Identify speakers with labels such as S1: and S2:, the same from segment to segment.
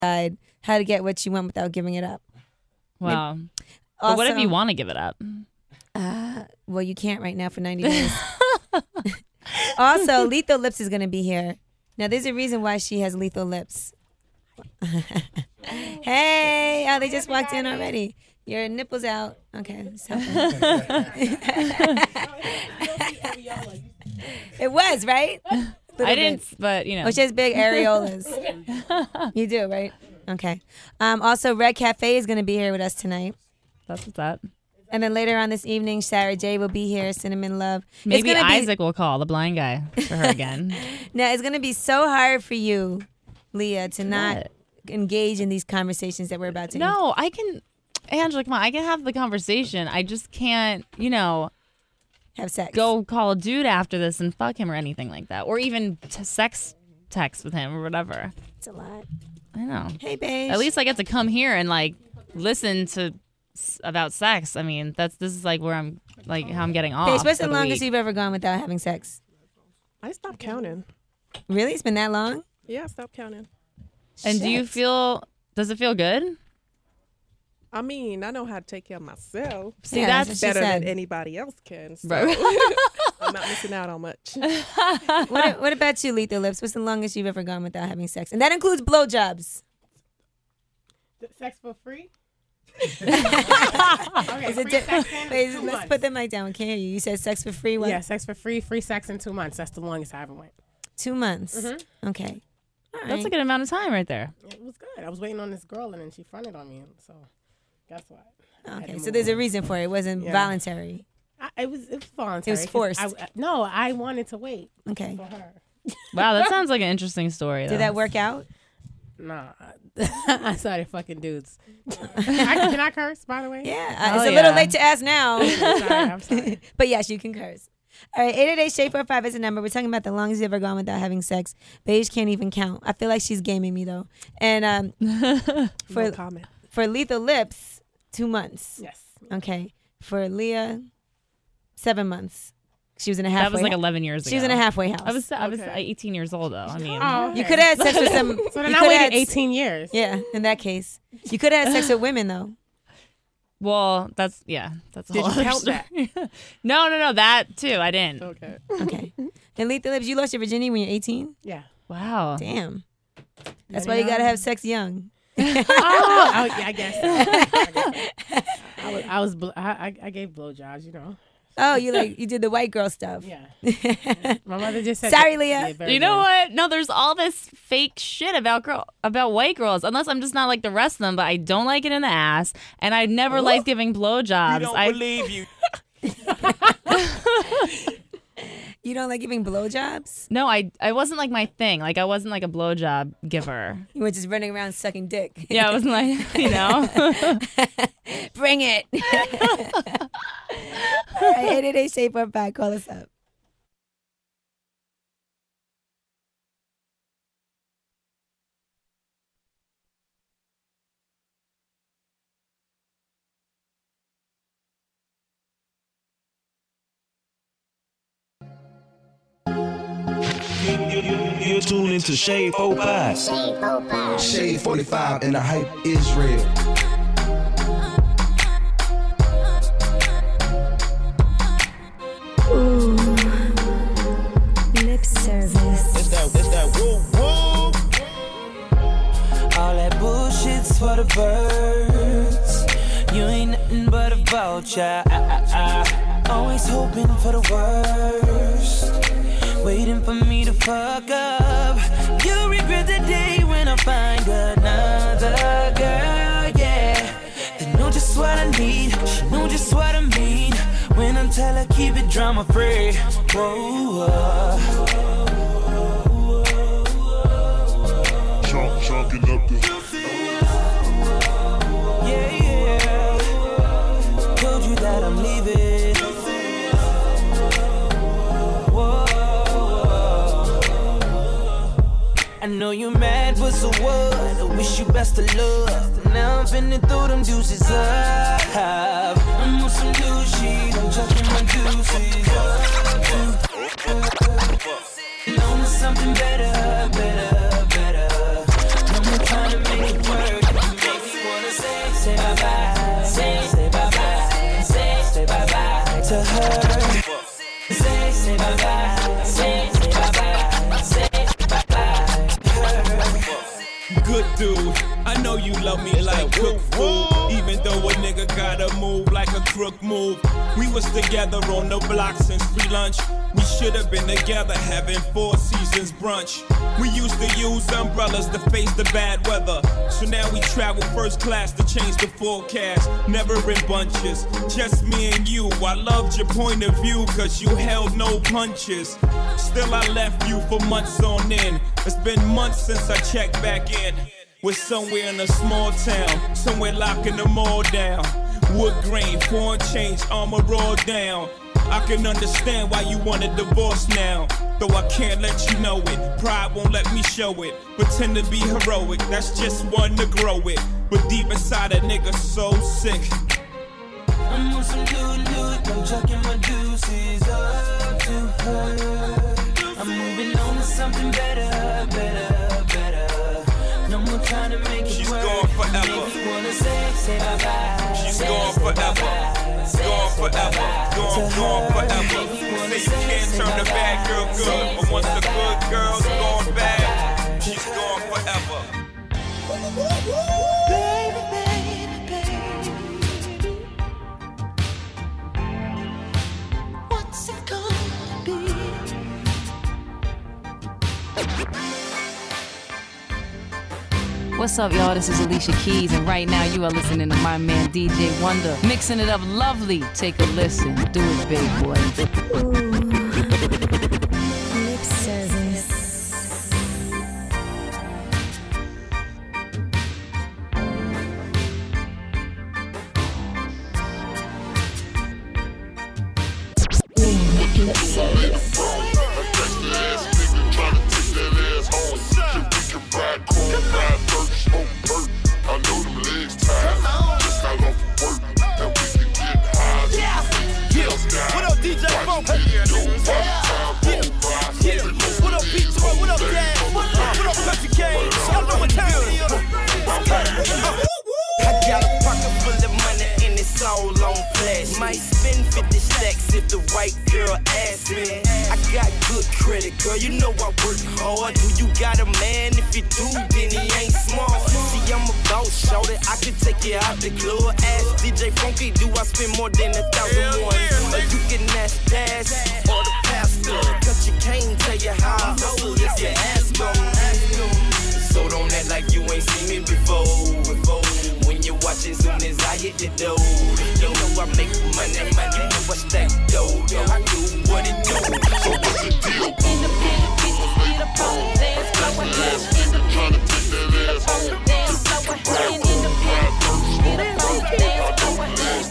S1: decide how to get what you want without giving it up.
S2: Wow.
S1: Also,
S2: But what if you want to give it up?
S1: Well, you can't right now for 90 days. Also, Lethal Lips is going to be here. Now, there's a reason why she has lethal lips. Hey, they just walked in already. Your nipples out. Okay. So. It was, right?
S2: I didn't, but you know.
S1: Oh, she has big areolas. You do, right? Okay. Also, Red Cafe is going to be here with us tonight.
S2: That's what's up.
S1: And then later on this evening, Sarah J will be here, Cinnamon Love.
S2: Maybe Isaac will call, the blind guy, for her again.
S1: Now, it's going to be so hard for you, Leah, to not engage in these conversations that we're about to
S2: No, I can, Angela, come on, I can have the conversation. I just can't,
S1: have sex.
S2: go call a dude after this and fuck him or anything like that. Or even sex text with him or whatever.
S1: It's a lot.
S2: I know.
S1: Hey, babe.
S2: At least I get to come here and listen to about sex. I mean, this is where I'm how I'm getting off.
S1: Babe, what's the
S2: for
S1: longest
S2: week.
S1: you've ever gone without having sex?
S3: I stopped counting.
S1: Really? It's been that long?
S3: Yeah, I stopped counting.
S2: And do you does it feel good?
S3: I mean, I know how to take care of myself.
S2: See,
S1: Yeah,
S2: that's
S1: what she
S3: better
S1: said.
S3: than anybody else can. So
S2: Right.
S3: I'm not missing out on much.
S1: What about you, Lethal Lips? What's the longest you've ever gone without having sex? And that includes blowjobs.
S4: Sex for free?
S1: Is it Wait, let's put the mic down. We can't hear you. You said sex for free. What?
S4: Yeah, sex for free. Free sex in 2 months. That's the longest I ever went.
S1: 2 months.
S4: Mm-hmm.
S1: Okay. All right.
S2: That's a good amount of time right there.
S4: It was good. I was waiting on this girl, and then she fronted on me. So guess what? I had
S1: Okay,
S4: to
S1: so
S4: move
S1: there's a
S4: on.
S1: reason for it. It wasn't
S4: Yeah.
S1: voluntary.
S4: It was voluntary.
S1: It was forced.
S4: I wanted to wait
S1: Okay.
S4: for her.
S2: Wow, that sounds like an interesting story.
S1: Did that work out?
S4: Nah, I started fucking dudes. Can I curse, by the way?
S1: Yeah.
S2: Oh,
S1: It's a little
S2: yeah.
S1: late to ask now.
S4: I'm sorry.
S1: But yes, you can curse. All right, 888-SHAY-45 is the number. We're talking about the longest you've ever gone without having sex. Beige can't even count. I feel like she's gaming me, though. And
S3: No comment.
S1: for Lethal Lips, 2 months.
S4: Yes.
S1: Okay. For Leah, 7 months. She was in a halfway.
S2: That was like 11 years ago.
S1: She was in a halfway house.
S2: I was
S3: Okay.
S2: 18 years old, though. I mean,
S4: Oh,
S1: You could have had sex with some.
S4: So then
S1: you
S4: I
S1: coulda
S4: waited
S1: had-
S4: 18 years.
S1: Yeah, in that case, you could have had sex with women though.
S2: well, that's a
S3: Did
S2: whole
S3: you
S2: other
S3: count
S2: story. No, that too. I didn't.
S3: Okay.
S1: Okay. And Lethal Lips, you lost your virginity when you're 18.
S4: Yeah.
S2: Wow.
S1: Damn. That's why you gotta have sex young.
S4: I guess. I gave blowjobs,
S1: Oh, you did the white girl stuff.
S4: Yeah. My mother just said.
S1: Sorry, Leah.
S4: very
S2: You know
S4: good.
S2: what? No, there's all this fake shit about white girls. Unless I'm just not like the rest of them, but I don't like it in the ass, and I never liked giving blowjobs. I
S5: believe you.
S1: You don't like giving blowjobs?
S2: No, I wasn't like my thing. Like I wasn't like a blowjob giver.
S1: You were just running around sucking dick.
S2: Yeah, I wasn't like
S1: Bring it. All right, 888-SHAY-45. Call us up.
S5: You're tuned into Shade 45.
S6: Shade 45 and the hype is real.
S1: Lip service.
S5: It's that woo woo.
S7: All that bullshit's for the birds. You ain't nothing but a vulture. Always hoping for the worst. Waiting for me to fuck up. You'll regret the day when I find another girl, yeah. They know just what I need. She know just what I mean. When I tell her keep it drama free. Whoa,
S5: Chunking up the.
S7: yeah. Told you that I'm leaving. Whoa. I know you're mad, but so what? I wish you best of luck. Now I'm finna throw them deuces up. I'm on some new shit. I'm chucking my deuces up. Know me something better. No more trying to make it her. Say bye-bye, say bye-bye, say bye-bye.
S8: Good dude, I know you love me like cook food. Even though a nigga gotta move like a crook move. We was together on the block since free lunch. We should have been together having 4 seasons brunch. We used to use umbrellas to face the bad weather. So now we travel first class to change the forecast. Never in bunches, just me and you. I loved your point of view cause you held no punches. Still I left you for months on end. It's been months since I checked back in. We're somewhere in a small town, somewhere locking them all down. Wood grain, foreign change, armor all down. I can understand why you want a divorce now. Though I can't let you know it, pride won't let me show it. Pretend to be heroic, that's just one to grow it. But deep inside a nigga so sick.
S7: I'm on some good, I'm chucking my deuces up to her. I'm moving on to something better, better, better. No more trying to make it
S8: She's
S7: work.
S8: gone forever.
S7: Make me wanna say bye-bye.
S8: She's gone forever. Gone forever. Gone forever. Say you can't turn the bad girl good, but once the good girl's gone bad, she's gone forever.
S7: Baby, baby, baby. What's it gonna be?
S2: What's up, y'all? This is Alicia Keys, and right now you are listening to my man DJ Wonder, mixing it up lovely. Take a listen. Do it, big boy.
S1: Lip service. Lip service.
S9: What up, DJ Funk? What up, Beach Boy? What up, Dad? What up, Country Kane? Y'all know what time it is. I got a pocket full of money and it's all on flash. Might spend 50 stacks if the white girl asks me. I got good credit, girl, you know I work hard. Do you got a man? If you do, then he ain't smart. See, I'm a boss, shorty, I can take you out the club. Ask DJ Funky, do I spend more than 1,000 ones? Or you can ask Dash or the pastor. Cause you can't tell you how I hustle if you ask them. So don't act like you ain't seen me before. When you watching, soon as I hit the door, you know I make money, you know I stack dough. I do what it do. So what's the deal?
S10: Independent bitches get up on the dance floor. Independent bitches get up on the dance floor. Independent bitches get up on the dance floor.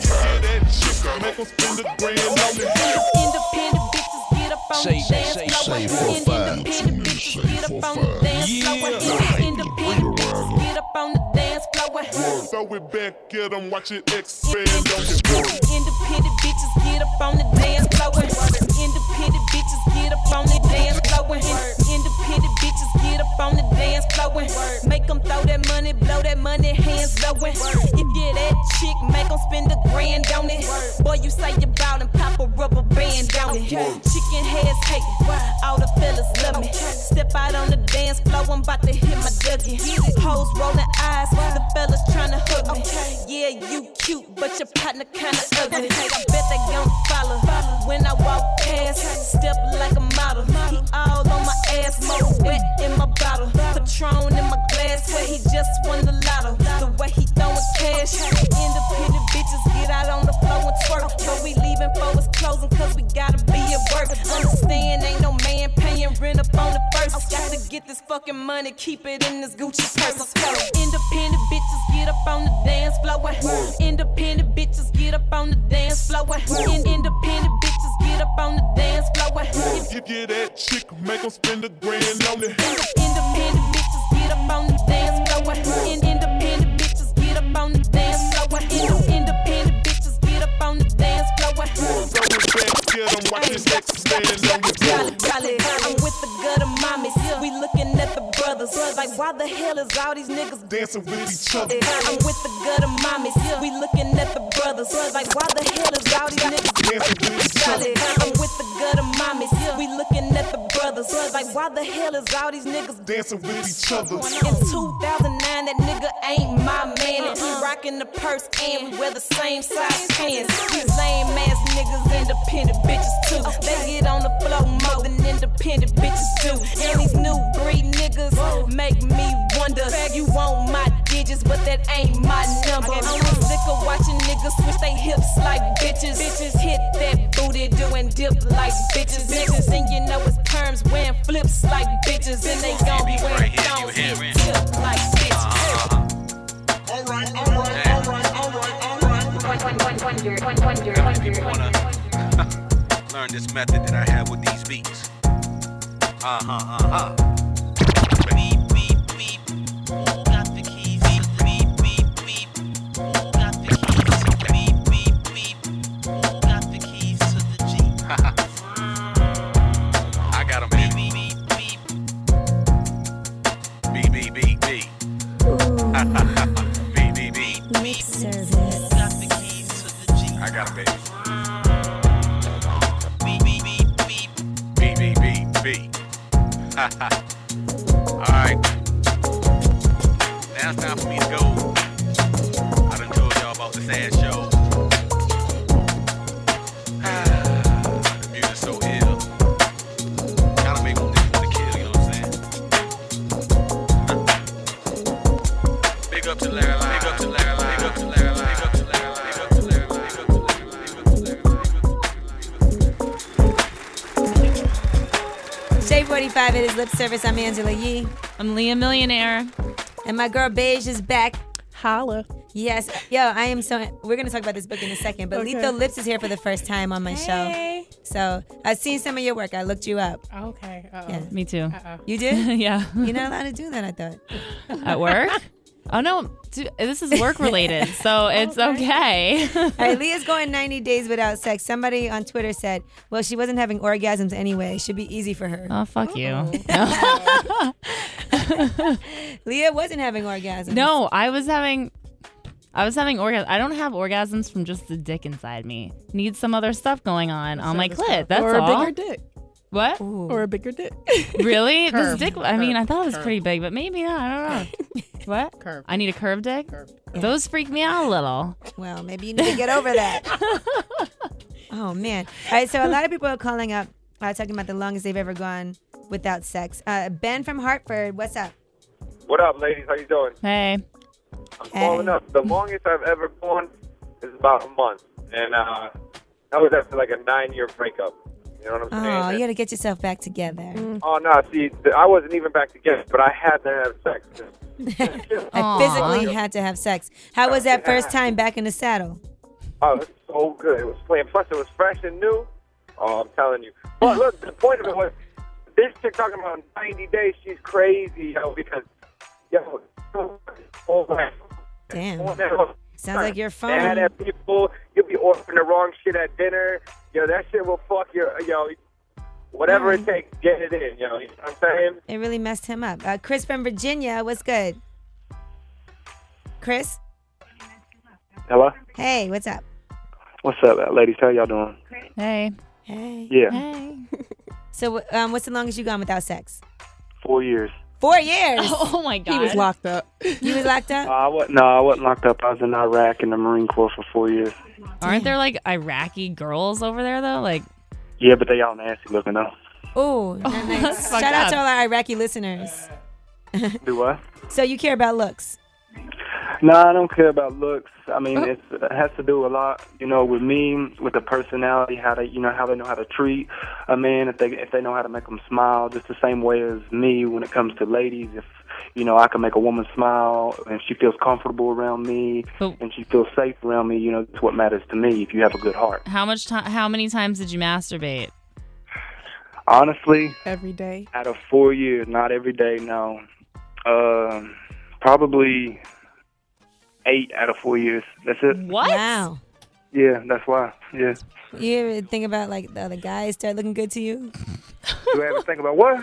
S9: Make them spend the grand on the
S10: Independent bitches get up on the dance floor. Independent bitches get up on the dance floor. Independent bitches get up on the dance floor.
S9: So we back, get them, watch it expand on your work.
S10: Independent bitches get up on the dance floor. Independent bitches get up on the dance floor. Independent bitches get up on the dance floor. Make them throw that money, blow that money, hands low. If you're that chick, make them spend $1,000 on it. Boy, you say you bout and pop a rubber band on it. Chicken heads hating, all the fellas love me. Step out on the dance floor, I'm about to hit my Dougie. Hoes rolling eyes, the fellas tryna hug me. Yeah, you cute, but your partner kinda ugly. I bet they gon' follow when I walk past. Step like a model. He all on my ass, more wet in my bottle. Patron in my glass, where he just won the lotto. The way he throwing cash. Independent bitches get out on the floor and twerk. But we leaving for us closing, cause we gotta be at work. Understand, ain't no man paying rent up on the first. Got to get this fucking money, keep it in this Gucci purse. Independent bitches get up on the dance floor. Independent bitches get up on the dance floor. Independent bitches get up on the dance floor.
S9: If you're that chick, make them spend $1,000 on it.
S10: Independent bitches get up on the dance floor. Independent bitches get up on the dance floor. Independent bitches get up on the dance floor.
S9: So we back, get them, watch it expand on your work.
S10: I'm with the gutter mommies. We looking at the brothers like why the hell is all these niggas
S9: dancing with each other?
S10: I'm with the gutter mommies, we looking at the brothers. Like, why the hell is all these niggas
S9: dancing with each other?
S10: I'm with the gutter mommies, we looking at the brothers. Like, why the hell is all these niggas
S9: dancing with each other?
S10: In 2009, that nigga ain't my man. And he rockin' the purse and we wear the same size pants. These lame ass niggas independent bitches too. They get on the floor more than independent bitches do. And these new breed niggas make me wonder. You want my digits, but that ain't my number. I'm sick of watching niggas switch they hips like bitches. Hit that booty doing dip like bitches. And you know it's perms wearing flips like bitches. And they gon' be wearing thongs and tip like bitches.
S9: Alright.
S11: People wanna learn this method that I have with these beats. Beep, beep, beep. Who got the keys? Beep, beep, beep. Who got the keys? Beep, beep, beep. Who got the keys to the Jeep? I got 'em, baby. Beep, beep, beep. Beep, beep, beep, beep. Beep, beep, beep.
S1: Mix service.
S11: Got the keys to the Jeep. I got 'em, baby. Beep, beep, beep, beep. Beep, beep, beep, beep. Alright. Now it's time for me to go. I done told y'all about this ass show. The music's so ill. Kinda make me want to kill, you know what I'm saying? Big up to Larry Line. Big up to Larry Line. Big up to Larry Line. Big up to Larry Line. Big up to Larry Line. Big up to Larry Line.
S1: Shade 45, it is Lip Service. I'm Angela Yee.
S2: I'm Leah Millionaire.
S1: And my girl Beige is back.
S3: Holla.
S1: Yes. Yo, I am so... We're going to talk about this book in a second. But
S3: Okay.
S1: Lethal Lips is here for the first time on my show. So I've seen some of your work. I looked you up.
S4: Okay.
S1: Yeah.
S2: Me too.
S1: You did?
S2: Yeah.
S1: You're not allowed to do that, I thought.
S2: At work? Oh, no. This is work related, so it's okay.
S1: All right, Leah's going 90 days without sex. Somebody on Twitter said, well, she wasn't having orgasms anyway. It should be easy for her.
S2: Oh, fuck you.
S1: Leah wasn't having orgasms.
S2: No, I was having orgasms. I don't have orgasms from just the dick inside me. Need some other stuff going on my clit. That's
S3: or
S2: all.
S3: a bigger dick.
S2: What?
S1: Ooh.
S3: Or a bigger dick.
S2: Really?
S3: Curve.
S2: This dick, I mean, I thought it was
S3: Curve.
S2: pretty big, but maybe not. I don't know. What?
S4: Curve.
S2: I need a curved dick?
S4: Curve.
S2: Those freak me out a little.
S1: Well, maybe you need to get over that. Oh, man. All right, so a lot of people are calling up talking about the longest they've ever gone without sex. Ben from Hartford, what's up?
S12: What up, ladies? How you doing?
S2: Hey.
S12: I'm calling up. The longest I've ever gone is about a month. And that was after like a 9-year breakup. You know what I'm saying?
S1: Oh, you got to get yourself back together.
S12: Oh, no. See, I wasn't even back together, but I had to have sex.
S1: I physically had to have sex. How was that first time back in the saddle?
S12: Oh, it was so good. It was playing. Plus, it was fresh and new. Oh, I'm telling you. But look, the point of it was, this chick talking about 90 days, she's crazy, yo, because, yo,
S1: damn. Sounds like you're fun.
S12: Mad at people. You'll be ordering the wrong shit at dinner. Yo, that shit will fuck your, whatever it takes, get it in, you know what I'm saying?
S1: It really messed him up. Chris from Virginia, what's good? Chris?
S13: Hello?
S1: Hey, what's up?
S13: What's up, ladies? How y'all doing?
S2: Hey.
S1: Hey.
S13: Yeah.
S2: Hey.
S1: So, what's the longest you gone without sex?
S13: 4 years.
S1: 4 years?
S2: Oh, my God.
S3: He was locked up.
S1: You was locked up?
S13: I wasn't locked up. I was in Iraq in the Marine Corps for 4 years.
S2: Aren't there, like, Iraqi girls over there, though? Like,
S13: Yeah, but they all nasty looking, though.
S1: Ooh, nice. Shout out to all our Iraqi listeners.
S13: Do what?
S1: So you care about looks?
S13: No, I don't care about looks. I mean, it has to do a lot, with me, with the personality, how they know how to treat a man, if they know how to make them smile, just the same way as me when it comes to ladies. If I can make a woman smile and she feels comfortable around me and she feels safe around me, that's what matters to me. If you have a good heart.
S2: how many times did you masturbate?
S13: Honestly,
S3: every day.
S13: Out of 4 years, not every day, no. Probably 8 out of 4 years. That's it.
S2: What?
S1: Wow.
S13: Yeah, that's why. Yeah.
S1: You ever think about like the other guys start looking good to you?
S13: Do I ever think about what?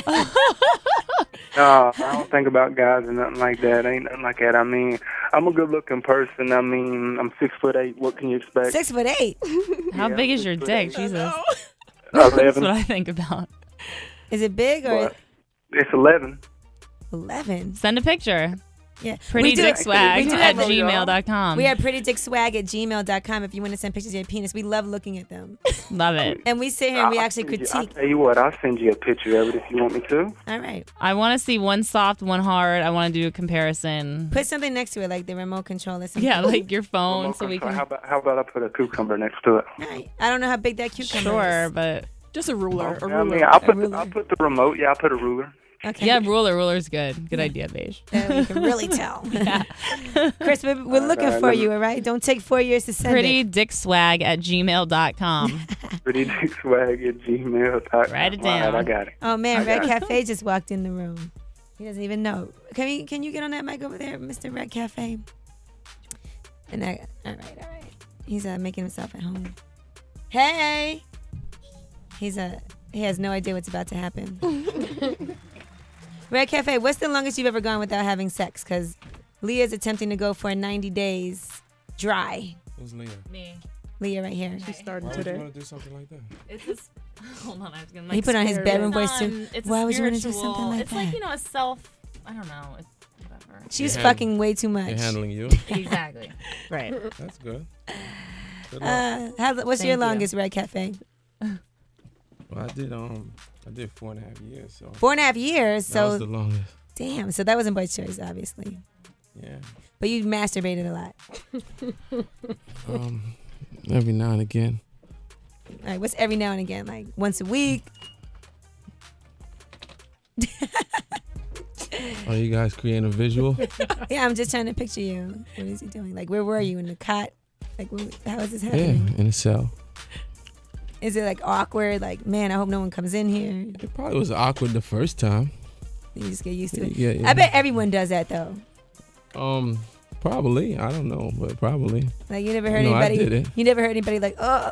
S13: No, I don't think about guys or nothing like that. Ain't nothing like that. I mean, I'm a good-looking person. I mean, I'm 6'8". What can you expect?
S1: 6'8".
S14: How
S13: Yeah,
S14: big is your dick? Jesus.
S13: 11.
S14: That's what I think about.
S1: Is it big or
S13: But it's 11.
S1: 11?
S14: Send a picture.
S1: Yeah.
S14: Pretty
S1: We do-
S14: dick swag
S1: we do
S14: at
S1: have-
S14: gmail.com.
S1: We are prettydickswag@gmail.com if you want to send pictures of your penis. We love looking at them.
S14: Love it.
S1: And we sit here and we actually
S13: I'll
S1: critique.
S13: tell you what, I'll send you a picture of it if you want me to.
S1: All right.
S14: I want to see one soft, one hard. I want to do a comparison.
S1: Put something next to it, like the remote control or something.
S14: Yeah, like your phone,
S13: Remote
S14: so we
S13: control.
S14: can.
S13: How about I put a cucumber next to it?
S1: I don't know how big that cucumber
S14: Sure,
S1: is.
S14: but
S3: just a ruler.
S13: I mean, I'll put the remote. Yeah, I'll put a ruler.
S1: Okay.
S14: Yeah, ruler's good. Good idea, Beige.
S1: You can really tell. Chris, we're looking
S14: right,
S1: for
S14: let me-
S1: you, all right? Don't take 4 years to send
S14: Pretty
S1: it.
S14: dick swag at gmail.com.
S13: prettydickswag@gmail.com.
S14: Write it
S13: All right,
S14: down.
S13: I got it.
S1: Oh, man,
S13: I
S1: Red
S13: got it.
S1: Cafe just walked in the room. He doesn't even know. Can you get on that mic over there, Mr. Red Cafe? And all right. He's making himself at home. Hey! He has no idea what's about to happen. Red Cafe, what's the longest you've ever gone without having sex? Because Leah's attempting to go for 90 days dry.
S15: Who's Leah?
S14: Me.
S1: Leah right here.
S3: She's starting
S15: Why would you
S3: today.
S15: want to do something like that?
S14: It's this. Hold on, I was gonna.
S1: He put on his bedroom voice too.
S14: It's
S1: Why
S14: a
S1: would you want to do
S14: spiritual-
S1: something like
S14: it's
S1: that?
S14: like, a self. I don't know. It's whatever.
S1: She's
S15: They're
S1: fucking way too much.
S15: They're handling you.
S14: Exactly. Right.
S15: That's good. Good luck.
S1: What's
S14: Thank
S1: your
S14: you.
S1: longest, Red Cafe?
S15: Well, I did 4.5 years. So
S1: 4.5 years.
S15: that
S1: So
S15: was the longest.
S1: damn. So that wasn't by choice, obviously.
S15: Yeah.
S1: But you masturbated a lot.
S15: Every now and again.
S1: All right. What's every now and again? Like once a week?
S15: Are you guys creating a visual?
S1: Yeah, I'm just trying to picture you. What is he doing? Like, where were you in the cot? Like, how is this
S15: Yeah,
S1: happening?
S15: in a cell.
S1: Is it like awkward? Like, man, I hope no one comes in here.
S15: It probably was awkward the first time.
S1: You just get used to it.
S15: Yeah.
S1: I bet everyone does that though.
S15: Probably. I don't know, but probably.
S1: Like you never heard
S15: No, I
S1: anybody.
S15: did it.
S1: You never heard anybody like, oh.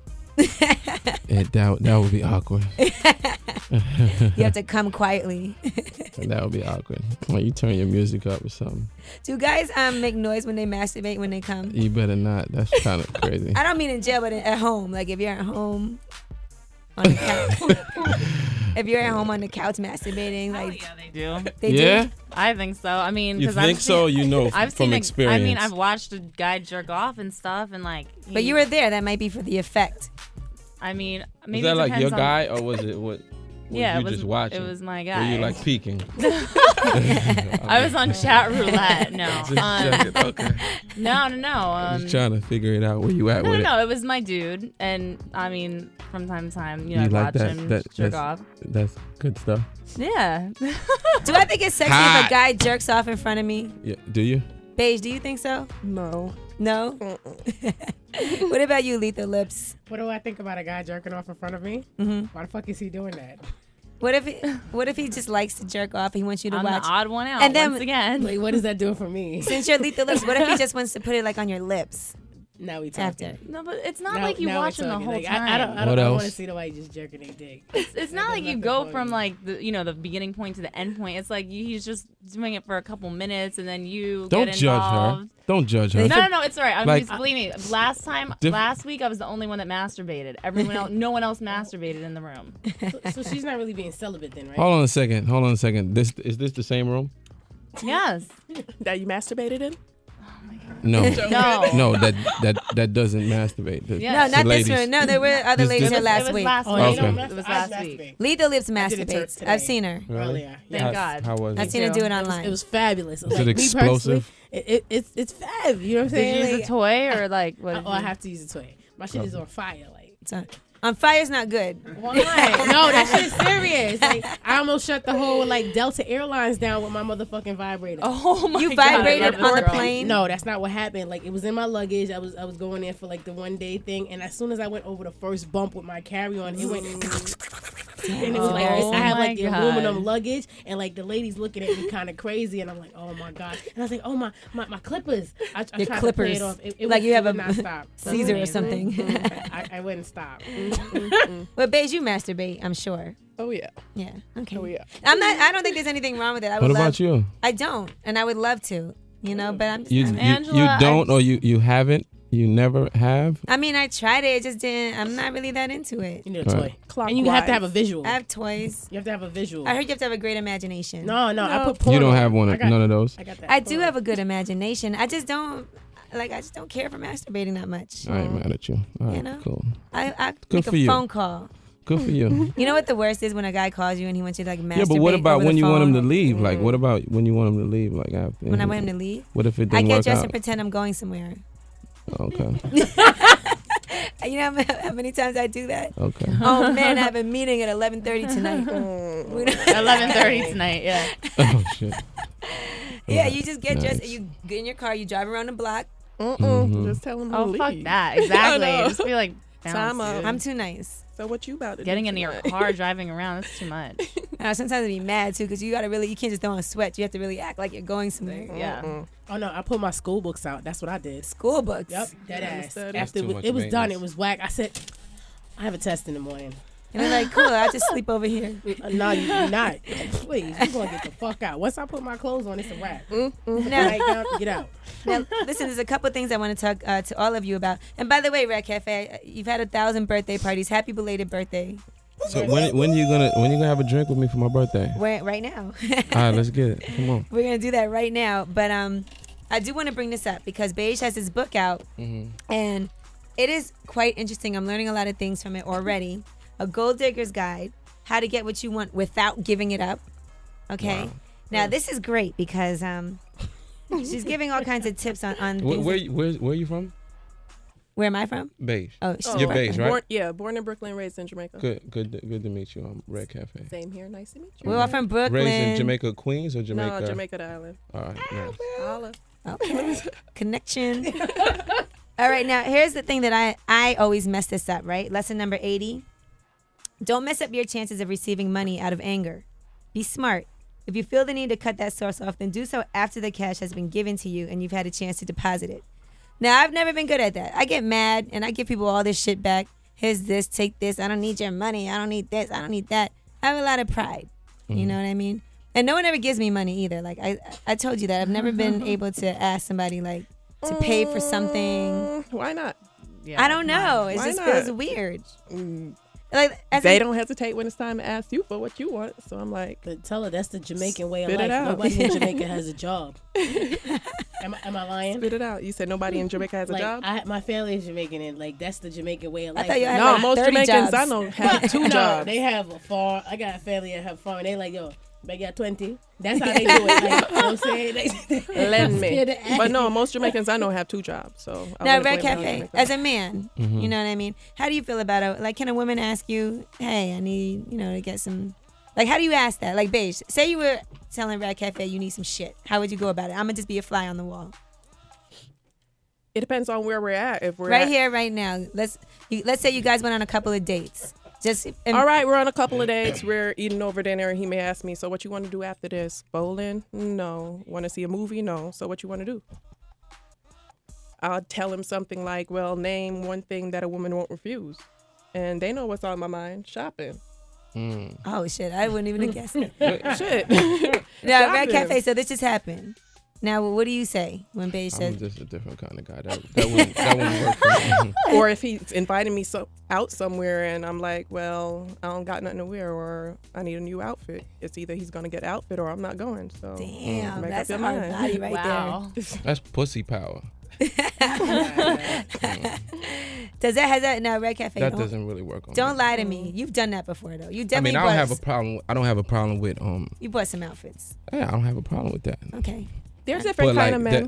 S15: That would be awkward.
S1: You have to come quietly.
S15: That would be awkward. Like you turn your music up or something.
S1: Do guys make noise when they masturbate when they come?
S15: You better not. That's kind of crazy.
S1: I don't mean in jail, but at home. Like if you're at home on the couch. If you're at home on the couch masturbating, like
S14: They do.
S1: They
S15: Yeah?
S1: do.
S14: I think so. I mean,
S15: You
S14: 'cause
S15: think
S14: I've
S15: so?
S14: seen-
S15: You know
S14: I've
S15: from
S14: seen
S15: experience.
S14: I mean, I've watched a guy jerk off and stuff, and like.
S1: But you were there. That might be for the effect.
S14: I mean,
S15: Was
S14: maybe
S15: that
S14: it
S15: like your
S14: depends on-
S15: guy or was it what?
S14: Yeah,
S15: you
S14: it was,
S15: just watching?
S14: It was my
S15: Were
S14: guy.
S15: you like peeking?
S14: I was on chat roulette. No.
S15: Just checking, okay.
S14: No.
S15: Just trying to figure it out where you at with it.
S14: No, it was my dude, and I mean, from time to time,
S15: You
S14: I
S15: like
S14: watch
S15: that?
S14: him
S15: That
S14: jerk
S15: that's,
S14: off.
S15: that's good stuff.
S14: Yeah.
S1: Do I think it's sexy if
S15: Hot.
S1: a guy jerks off in front of me?
S15: Yeah. Do you?
S1: Beige, do you think so?
S3: No.
S1: No? What about you, Lethal Lips?
S4: What do I think about a guy jerking off in front of me?
S1: Mhm.
S4: Why the fuck is he doing that?
S1: What if he just likes to jerk off? He wants you to
S14: I'm the
S1: watch.
S14: odd one out,
S1: And then,
S14: once again.
S4: Wait, what is that doing for me?
S1: Since you're Lethal Lips, what if he just wants to put it like on your lips?
S4: Now we
S1: After.
S4: talking.
S14: No, but it's not
S4: Now-
S14: like you
S4: now we're
S14: watch him the
S4: talking.
S14: whole
S4: Like,
S14: time.
S4: I don't
S15: What
S4: want
S15: else?
S4: to see nobody just jerking their dick.
S14: It's not like you go from like the beginning point to the end point. It's like he's just doing it for a couple minutes and then you
S15: Don't
S14: get
S15: judge
S14: involved.
S15: her. Don't judge her.
S14: No, it's all right. I'm
S15: Like-
S14: just believe me. Last week I was the only one that masturbated. Everyone else, no one else masturbated in the room.
S4: So she's not really being celibate then, right?
S15: Hold on a second. Is this the same room?
S14: Yes.
S3: That you masturbated in?
S15: No.
S14: No.
S15: No, that doesn't masturbate. The-
S1: No,
S15: the
S1: not
S15: ladies.
S1: this one. No, there were other
S15: This-
S1: ladies
S15: this-
S1: here last
S14: it was
S1: week.
S14: last
S15: week.
S14: week.
S15: Okay.
S14: It was last week.
S1: Lethal Lips
S4: I did it
S1: masturbates.
S4: today.
S1: I've seen her.
S15: Really?
S4: Earlier.
S14: Thank
S15: How-
S14: God.
S15: How was
S1: I've
S15: it?
S1: seen her do it online.
S4: It was fabulous.
S15: Was it
S4: Like, me
S15: explosive?
S4: personally, it's fab. You know what I'm
S14: Did
S4: saying?
S14: you use
S4: Like,
S14: a toy or like what?
S4: I have to use a toy. My shit is on fire. Like
S1: On fire's not good.
S4: no, that shit's serious. Like I almost shut the whole like Delta Airlines down with my motherfucking vibrator.
S14: Oh my
S1: You
S14: God,
S1: vibrated
S14: I love
S1: on the
S14: this girl.
S1: plane?
S4: No, that's not what happened. Like it was in my luggage. I was going there for like the 1 day thing, and as soon as I went over the first bump with my carry on, it went. And it was like,
S1: Oh
S4: I have like
S14: my
S4: the
S14: God.
S4: aluminum luggage, and like the lady's looking at me kind of crazy, and I'm like, oh my God. And I was like, oh my clippers. I
S1: Your
S4: tried
S1: clippers.
S4: to play it off. It
S1: Like
S4: would-
S1: you have
S4: it
S1: a
S4: would not stop.
S1: Caesar or something.
S4: I wouldn't stop.
S1: Well, Beige, you masturbate, I'm sure.
S3: Oh yeah.
S1: Yeah. Okay.
S3: Oh yeah.
S1: I don't think there's anything wrong with it. I would
S15: What
S1: love,
S15: about you?
S1: I don't, and I would love to. But I'm.
S15: You don't, or you haven't? You never have?
S1: I mean, I tried it. It just didn't. I'm not really that into it.
S4: You need a toy. And you have to have a visual.
S1: I have toys.
S4: You have to have a visual.
S1: I heard you have to have a great imagination.
S4: No, I put porn
S15: You don't
S4: on.
S15: have one, none of those?
S4: I got that.
S1: I do have a good imagination. I just don't. I just don't care for masturbating that much.
S15: I ain't mad at you. All right,
S1: You know?
S15: cool.
S1: I
S15: Good
S1: make
S15: for
S1: a
S15: you.
S1: phone call.
S15: Good for you.
S1: You know what the worst is when a guy calls you and he wants you to like masturbate.
S15: Yeah, but what about
S1: over
S15: when
S1: the
S15: you want him to
S1: phone?
S15: leave? Like, what about when you want him to leave? Like after
S1: When I want him to leave?
S15: What if it
S1: I
S15: didn't
S1: get
S15: work
S1: dressed
S15: out?
S1: and pretend I'm going somewhere.
S15: Okay.
S1: You know how many times I do that?
S15: Okay.
S1: Oh man, I have a meeting at 11:30 tonight.
S14: 11:30 tonight. Yeah.
S15: Oh shit.
S1: Yeah, you just get dressed.
S15: Nice.
S1: You get in your car. You drive around the block.
S3: Just tell him to
S14: Oh,
S3: leave.
S14: fuck that. Exactly.
S3: I know.
S14: Just be like,
S3: Time
S14: bounce,
S3: up.
S14: dude.
S1: I'm too nice.
S3: So what you about to
S14: Getting
S3: do
S14: in your
S3: tonight?
S14: car, driving around, that's too much.
S1: Sometimes I'd be mad too because you can't just throw on sweat. You have to really act like you're going somewhere.
S14: Yeah.
S4: Oh no, I put my school books out. That's what I did.
S1: School books.
S4: Yep, dead ass.
S3: That's
S4: After
S15: too much
S4: it was done,
S15: maintenance.
S4: it was whack. I said, I have a test in the morning.
S1: And they're like, cool, I'll just sleep over here.
S4: No, you're not. Please, you're gonna get the fuck out. Once I put my clothes on, it's a wrap.
S1: Now,
S4: Right down, get out.
S1: now, listen, there's a couple things I want to talk to all of you about. And by the way, Red Cafe, you've had 1,000 birthday parties. Happy belated birthday.
S15: So when you gonna have a drink with me for my birthday?
S1: Right now.
S15: All right, let's get it. Come on.
S1: We're going to do that right now. But I do want to bring this up because Beige has his book out. And it is quite interesting. I'm learning a lot of things from it already. A Gold Digger's Guide, how to get what you want without giving it up. Okay?
S15: Wow.
S1: Now, this is great because she's giving all kinds of tips on things.
S15: Where you from?
S1: Where am I from?
S15: Beige.
S1: Oh, she's
S15: You're
S1: from
S15: Beige, right?
S3: Born in Brooklyn, raised in Jamaica.
S15: Good to meet you. I'm Red Cafe.
S3: Same here. Nice to meet you.
S1: We're all from Brooklyn.
S15: Raised in Jamaica, Queens, or Jamaica?
S3: No, Jamaica the island.
S15: All right, nice.
S3: Holla.
S1: Okay. Connection. All right, now here's the thing that I always mess this up, right? Lesson number 80. Don't mess up your chances of receiving money out of anger. Be smart. If you feel the need to cut that source off, then do so after the cash has been given to you and you've had a chance to deposit it. Now, I've never been good at that. I get mad and I give people all this shit back. Here's this, take this. I don't need your money. I don't need this. I don't need that. I have a lot of pride. You know what I mean? And no one ever gives me money either. Like I told you that. I've never been able to ask somebody like to pay for something.
S3: Why not?
S14: Yeah,
S1: I don't know. It
S3: Why
S1: just
S3: not?
S1: feels weird. Like
S3: They don't hesitate when it's time to ask you for what you want. So I'm like,
S4: But tell her that's the Jamaican way of
S3: Spit it
S4: life.
S3: out.
S4: Nobody in Jamaica has a job. Am I lying?
S3: spit it out. You said nobody in Jamaica has a
S4: Like
S3: job?
S4: my family is Jamaican, and like that's the Jamaican way of
S1: I
S4: life.
S1: thought you had
S3: No,
S1: like
S3: most
S1: 30
S3: Jamaicans
S1: jobs.
S3: I know have two
S4: No,
S3: jobs.
S4: they have a farm. I got a family that have a farm, and they like, yo, I got 20. That's how they do it. Like, you know what I'm saying?
S3: Lend me.
S4: Scared to ask.
S3: But no, most Jamaicans I know have two jobs. So I
S1: Now,
S3: wouldn't
S1: Red
S3: blame it on
S1: Cafe,
S3: Jamaica.
S1: as a man, you know what I mean? How do you feel about it? Like, can a woman ask you, hey, I need, to get some, like, how do you ask that? Like, Beige, say you were telling Red Cafe you need some shit. How would you go about it? I'm going to just be a fly on the wall.
S3: It depends on where we're at. If we're
S1: Right
S3: at,
S1: here, right now. Let's say you guys went on a couple of dates.
S3: All right, we're on a couple of dates. We're eating over dinner, and he may ask me, so what you want to do after this? Bowling? No. Want to see a movie? No. So what you want to do? I'll tell him something like, well, name one thing that a woman won't refuse. And they know what's on my mind. Shopping.
S1: Oh, shit. I wouldn't even have guessed it.
S3: Shit.
S1: Now, Red
S3: Shopping.
S1: Cafe, so this just happened. Now, what do you say when Beige
S15: I'm
S1: says,
S15: just a different kind of guy. That wouldn't work for me.
S3: Or if he's inviting me out somewhere and I'm like, well, I don't got nothing to wear or I need a new outfit. It's either he's going to get an outfit or I'm not going. So
S1: damn,
S3: make
S1: that's
S3: up
S1: a
S3: your
S1: hard
S3: mind.
S1: body right
S14: Wow.
S15: That's pussy power.
S1: Has that, now, Red Cafe,
S15: That doesn't really work on me.
S1: don't lie to me. You've done that before, though. You
S15: I
S1: definitely
S15: mean, I don't have a problem. I don't have a problem with
S1: You bought some outfits.
S15: Yeah, I don't have a problem with that.
S1: Okay.
S3: There's different
S15: But
S3: kind of men.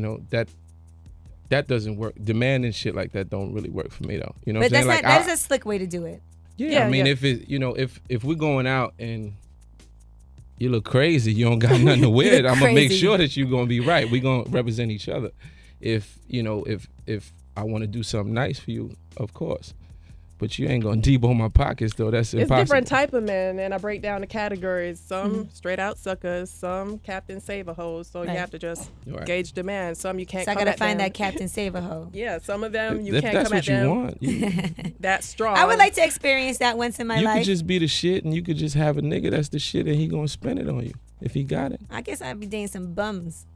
S15: that doesn't work. Demand and shit like that don't really work for me though. You know
S1: But
S15: what I'm saying?
S1: that's a slick way to do it.
S15: Yeah, I mean, if it, if we're going out and you look crazy, you don't got nothing to wear, I'm gonna make sure that you're gonna be right. We're gonna represent each other. If I want to do something nice for you, of course. But you ain't gonna debo my pockets though. That's
S3: It's
S15: impossible.
S3: different type of men, and I break down the categories. Some straight out suckers, some Captain Save-A-Hoes. So
S1: Right.
S3: you have to just
S15: Right.
S3: gauge demand. Some you can't.
S1: So I
S3: come
S1: gotta
S3: at
S1: find
S3: them.
S1: that Captain Save-A-Hoe.
S3: Yeah, some of them you
S15: If
S3: can't
S15: that's
S3: come
S15: what
S3: at
S15: you
S3: them
S15: want, you,
S3: that strong.
S1: I would like to experience that once in my
S15: you
S1: life.
S15: could just be the shit, and you could just have a nigga that's the shit, and he gonna spend it on you if he got it.
S1: I guess I'd be dating some bums.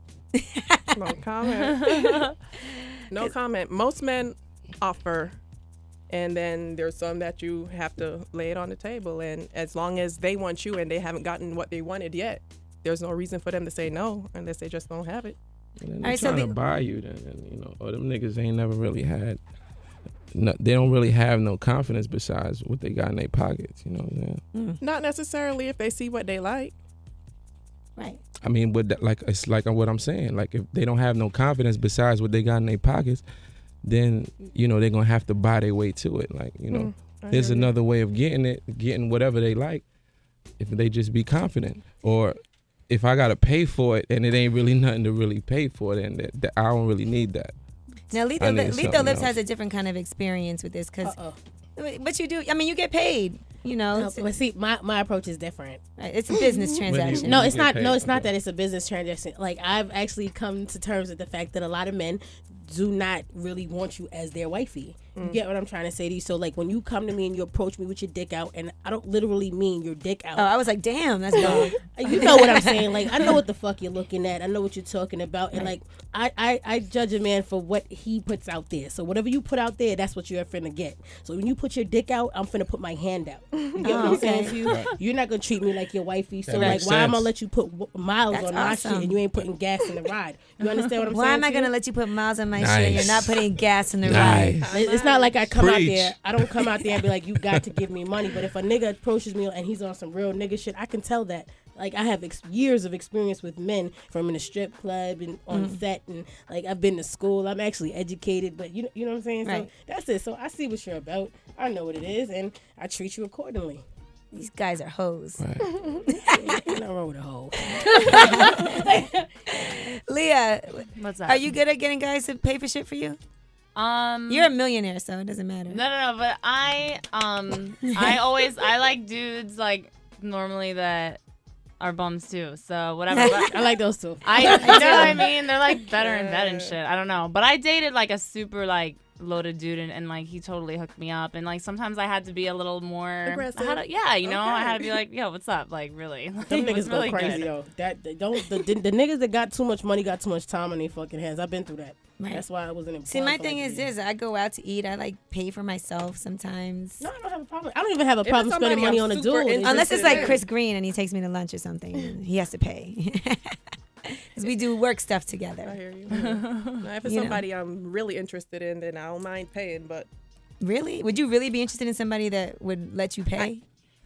S3: No comment. No comment. Most men offer, and then there's some that you have to lay it on the table. And as long as they want you and they haven't gotten what they wanted yet, there's no reason for them to say no unless they just don't have it.
S15: And then
S1: All
S15: they're
S1: right, so
S15: trying to buy you, then you know, or them niggas ain't never really had. No, they don't really have no confidence besides what they got in their pockets. You know what I'm saying?
S3: Not necessarily if they see what they like.
S1: Right.
S15: I mean, but it's like what I'm saying. Like if they don't have no confidence besides what they got in their pockets, then you know they're gonna have to buy their way to it. Like you know, there's another way of getting whatever they like, if they just be confident. Or if I gotta pay for it and it ain't really nothing to really pay for, then that I don't really need that.
S1: Now,
S15: I
S1: Lethal
S15: need
S1: Lips
S15: something
S1: has
S15: else.
S1: a different kind of experience with this, because, but you do. I mean, you get paid. You know,
S4: No, but see, my approach is different.
S1: Right, it's a business transaction.
S4: No, it's not. No, it's not that it's a business transaction. Like I've actually come to terms with the fact that a lot of men do not really want you as their wifey. You get what I'm trying to say to you? So like when you come to me and you approach me with your dick out, and I don't literally mean your dick out.
S1: Oh, I was like, damn, that's dope.
S4: You know what I'm saying? Like I know what the fuck you're looking at. I know what you're talking about, and like I judge a man for what he puts out there. So whatever you put out there, that's what you're finna get. So when you put your dick out, I'm finna put my hand out. You get what I'm saying to you?
S15: Right.
S4: You're not gonna treat me like your wifey. So
S15: That
S4: like,
S15: makes
S4: why am I
S15: sense.
S4: let you put miles
S1: That's
S4: on my
S1: awesome.
S4: shit and you ain't putting gas in the ride? You understand what I'm
S1: Why
S4: saying?
S1: am I
S4: to
S1: gonna
S4: you?
S1: let you put miles on my
S15: Nice.
S1: shit? You're not putting gas in the
S15: Nice.
S1: ride.
S4: It's not like I come out
S15: Preach.
S4: there. I don't come out there and be like, you got to give me money. But if a nigga approaches me and he's on some real nigga shit, I can tell that. Like I have years of experience with men from in a strip club and on set, and like I've been to school. I'm actually educated, but you know what I'm saying.
S1: Right.
S4: So that's it. So I see what you're about. I know what it is, and I treat you accordingly.
S1: These guys are hoes.
S15: Right.
S4: Ain't nothing wrong with a hoe.
S1: Leah,
S14: What's up?
S1: are you good at getting guys to pay for shit for you? You're a millionaire, so it doesn't matter.
S14: No, but I like dudes like normally that are bums too. So whatever. But
S4: I like those two.
S14: you know what I mean? They're like better in bed and shit. I don't know. But I dated like a super like loaded dude and like he totally hooked me up, and like sometimes I had to be a little more
S3: Aggressive?
S14: I had to be like, yo, what's up? Like really. Like,
S4: Them
S14: it was
S4: niggas
S14: really
S4: go crazy
S14: good.
S4: though. The niggas that got too much money got too much time on their fucking hands. I've been through that.
S1: Right.
S4: That's why I wasn't.
S1: See, my
S4: employed for,
S1: thing
S4: like,
S1: is
S4: a year.
S1: this: I go out to eat. I like pay for myself sometimes.
S4: No, I don't have a problem. I don't even have a
S3: If
S4: problem
S3: it's
S4: spending
S3: somebody
S4: money
S3: I'm
S4: on a
S3: super
S4: dude.
S3: interested
S1: Unless it's like
S3: in.
S1: Chris Green and he takes me to lunch or something, he has to pay. Because we do work stuff
S3: I
S1: together.
S3: hear you. Now, if it's
S1: You know.
S3: somebody I'm really interested in, then I don't mind paying. But
S1: Really? Would you really be interested in somebody that would let you pay?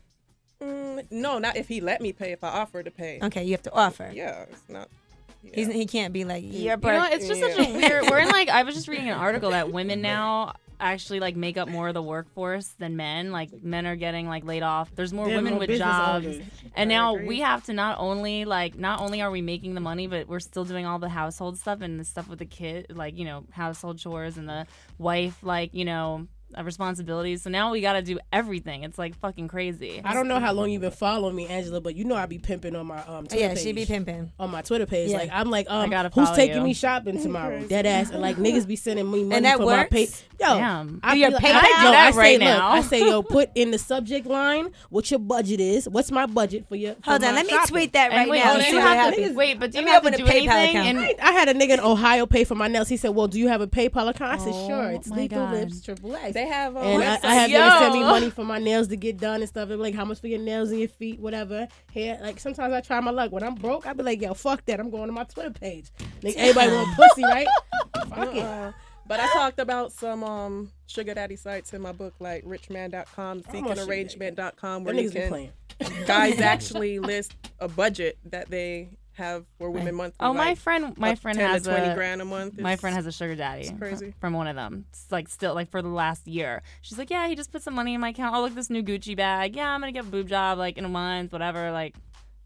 S3: no, not if he let me pay. If I offer to pay.
S1: Okay, you have to offer.
S3: Yeah, it's not.
S1: He can't be like, you're
S14: You know, it's just such a weird. We're in like I was just reading an article that women now actually like make up more of the workforce than men. Like men are getting like laid off. There's more
S4: They're
S14: women
S4: more
S14: with
S4: business
S14: jobs,
S4: owners.
S14: and
S3: I
S14: now
S3: agree.
S14: we have to not only are we making the money, but we're still doing all the household stuff and the stuff with the kid, like household chores and the wife, responsibilities. So now we got to do everything. It's like fucking crazy.
S4: I don't know how long you've been following me, Angela, but you know I be pimping on my Twitter
S1: yeah,
S4: page.
S1: she be pimping.
S4: On my Twitter page.
S1: Yeah.
S4: Like I'm like,
S14: gotta
S4: who's
S14: follow
S4: taking
S14: you.
S4: me shopping tomorrow? Dead ass. And like niggas be sending me money
S1: And that
S4: for my
S1: works?
S4: pay. Yo,
S14: Damn.
S4: I
S14: Do your
S4: be like-
S14: PayPal?
S4: I
S14: I do
S4: no,
S14: that
S4: I say,
S14: right
S4: look,
S14: now.
S4: I say, yo, put in the subject line what your budget is. What's my budget for your
S1: Hold
S4: for
S1: on,
S4: my
S1: let me
S4: shopping?
S1: tweet that right
S14: And wait,
S1: now.
S14: do
S1: and
S14: you
S1: see what
S14: have to,
S1: happens.
S14: wait, but do
S1: Let
S14: you
S1: me
S14: have to
S1: open
S14: do
S1: a PayPal
S14: anything?
S1: account.
S14: And
S4: I had a nigga in Ohio pay for my nails. He said, well, do you have a PayPal account? I said,
S14: Oh,
S4: sure. It's
S14: my
S4: Lethal
S14: God.
S4: Lips Triple X.
S3: They have.
S4: And I have niggas send me money for my nails to get done and stuff. They're like, how much for your nails and your feet, whatever. Hair. Like, sometimes I try my luck. When I'm broke, I be like, yo, fuck that. I'm going to my Twitter page. Like, everybody want pussy, right? Fuck it.
S3: But I talked about some sugar daddy sites in my book, like richman.com, seekingarrangement.com, where
S4: Them
S3: you
S4: niggas be
S3: can
S4: playing.
S3: guys actually list a budget that they have for women monthly.
S14: oh, my
S3: like
S14: friend
S3: up
S14: has
S3: 10 to 20
S14: a
S3: grand a month.
S14: My
S3: It's-
S14: friend has a sugar daddy
S3: it's crazy.
S14: from one of them. It's like still like for the last year. She's like, yeah, he just put some money in my account. Oh, look, this new Gucci bag. Yeah, I'm gonna get a boob job like in a month, whatever. Like, just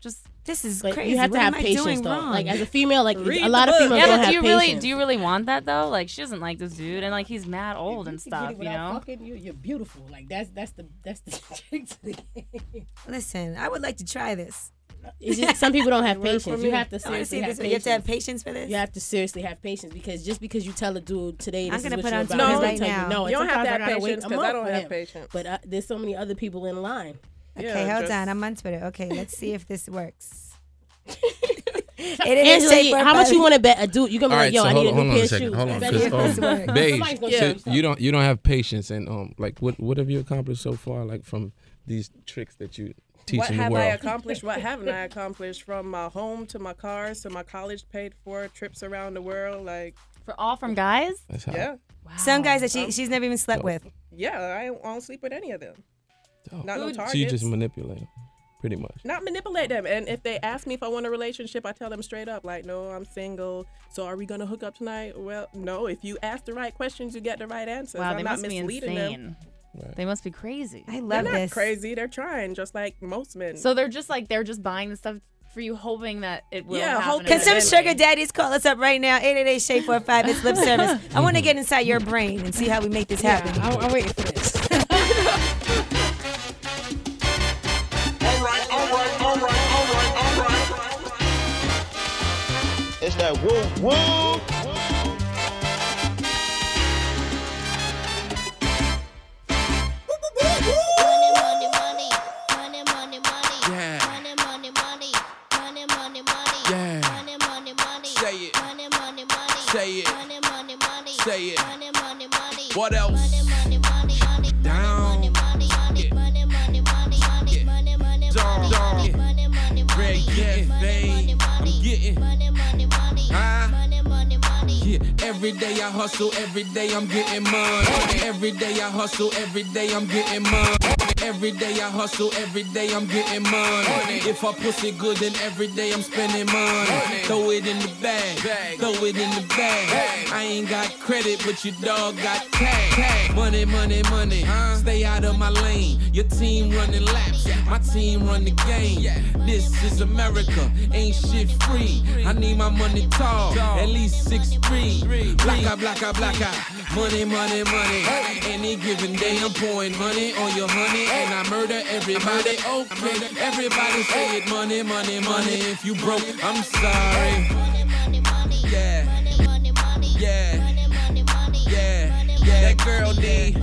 S1: This is
S4: But
S1: crazy.
S4: you have to
S1: What
S4: have
S1: am I
S4: patience,
S1: doing
S4: though.
S1: wrong?
S4: Like as a female, like
S3: Read
S4: a lot of
S3: the book.
S4: females
S14: Yeah,
S4: don't
S14: but
S4: have patience.
S14: do you really want that though? Like she doesn't like this dude, and like he's mad old and stuff, you know.
S4: Fucking, you're beautiful. Like that's the trick to the game.
S1: Listen, I would like to try this.
S4: It's just, some people don't have
S3: Work for
S4: patience.
S3: me.
S4: You have to
S1: I wanna see
S4: seriously have
S1: this.
S4: patience.
S1: You have to have patience for this.
S4: You have to seriously have patience because just because you tell a dude today this
S1: I'm gonna
S4: is
S1: put
S4: what
S1: on
S4: you're
S1: some
S4: about,
S1: right
S4: he's gonna tell
S1: now.
S4: you no.
S3: You don't have to
S4: sometimes
S3: have
S4: I gotta wait
S3: patience
S4: a
S3: because I
S4: month
S3: don't
S4: for
S3: have
S4: him.
S3: patience.
S4: But there's so many other people in line.
S1: Okay,
S3: Yeah,
S1: hold
S3: just-
S1: on. I'm on Twitter. Okay, let's see if this works.
S4: Angela, how much you want to bet a dude? You gonna be
S15: All
S4: like,
S15: right,
S4: yo,
S15: so
S4: I
S15: hold
S4: need
S15: on,
S4: a new
S15: hold on
S4: pair
S15: a
S4: of
S15: second.
S4: shoes.
S15: Hold on,
S4: Bet if this works.
S15: because Beige,
S4: Somebody's gonna show
S15: so you don't have patience, and like what have you accomplished so far, like from these tricks that you teaching
S3: What
S15: the
S3: have
S15: world?
S3: I accomplished? What haven't I accomplished? From my home to my cars to my college paid for, trips around the world, like
S14: For all from guys?
S15: That's how.
S3: yeah,
S1: Some guys that she's never even slept with.
S3: yeah. I don't sleep with any of them. Not no targets.
S15: So you just manipulate them, pretty much.
S3: Not manipulate them. And if they ask me if I want a relationship, I tell them straight up, like, no, I'm single. So are we gonna hook up tonight? Well, no. If you ask the right questions, you get the right answers.
S14: Wow,
S3: I'm
S14: they
S3: not
S14: must be
S3: misleading
S14: insane.
S3: them.
S15: Right.
S14: They must be crazy.
S1: I
S3: They're
S1: love
S3: not
S1: this.
S3: crazy. They're trying, just like most men.
S14: So they're just buying the stuff for you, hoping that it will
S3: Yeah,
S14: happen.
S1: Can some
S14: eventually.
S1: sugar daddies call us up right now? 888-SHAY-45. It's lip service. I want to get inside your brain and see how we make this happen.
S4: I'm waiting for this.
S5: It's that woo woo.
S9: Say it. What else? Down. Red Cafe. I'm getting. Yeah, every day I hustle, every day I'm getting money. Every day I hustle, every day I'm getting money. Every day I hustle, every day I'm getting money. If I pussy good, then every day I'm spending money. Throw it in the bag, throw it in the bag. I ain't got credit, but your dog got cash. Money, money, money. Stay out of my lane. Your team running laps, my team run the game. This is America, ain't shit free. I need my money tall, at least 6'3". Blacka, blacka, blacka. Money, money, money. Any given day I'm pouring money on your honey, and I murder everybody. Okay, everybody say it. Money, money, money. If you broke, I'm sorry. Yeah, yeah, yeah, yeah. That girl need,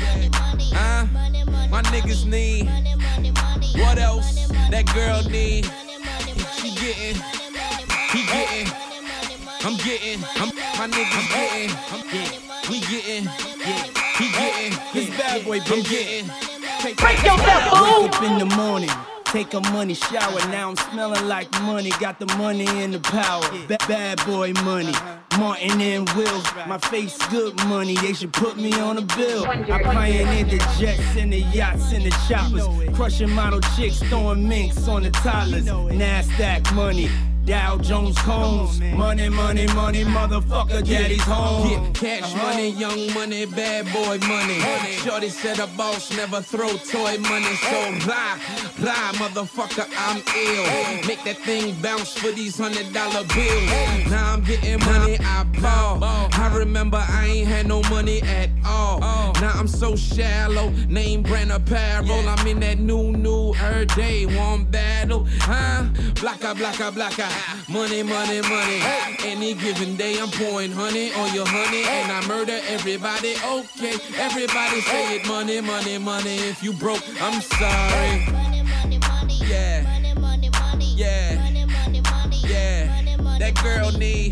S9: my niggas need. What else? That girl need. She getting, he getting. I'm getting, my niggas getting, we getting, he getting, this bad boy, I'm getting.
S7: Break your back, wake up in the morning, take a money shower. Now I'm smelling like money, got the money and the power. Bad boy money, Martin and Will. My face good money, they should put me on a bill. I pioneered the jets and the yachts and the choppers, crushing model chicks, throwing minks on the toddlers. NASDAQ money. Dow Jones Combs, money, money, money, motherfucker, daddy's home.
S9: Yeah, cash money, young money, bad boy money. Shorty said a boss never throw toy money, so blah, blah, motherfucker, I'm ill. Make that thing bounce for these $100 bills. Now I'm getting money, I ball. I remember I ain't had no money at all. Now I'm so shallow, name brand apparel. I'm in that new, every day, one battle, huh? Blacka, blacka, blacka. Money, money, money. Any given day I'm pouring honey on your honey, and I murder everybody. Okay, everybody say it. Money, money, money. If you broke, I'm sorry. Yeah, yeah, yeah. That girl need,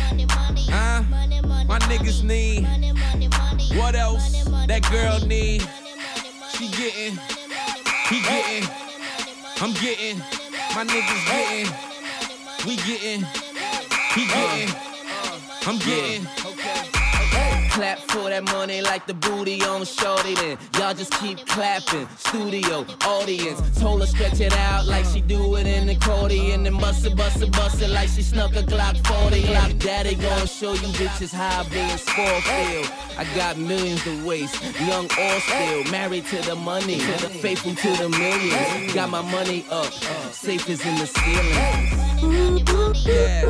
S9: my niggas need. What else? That girl need. She getting, he getting, I'm getting, my niggas getting. We getting, he getting, I'm getting.
S16: clap for that money like the booty on shorty. Then y'all just keep clapping. Studio, audience, told her stretch it out like she do it in the accordion. And bust it like she snuck a Glock 40. Glock daddy gon' show you bitches how being spoiled feel. I got millions to waste, young or still, married to the money, faithful to the millions. Got my money up, safe as in the ceiling. Yeah,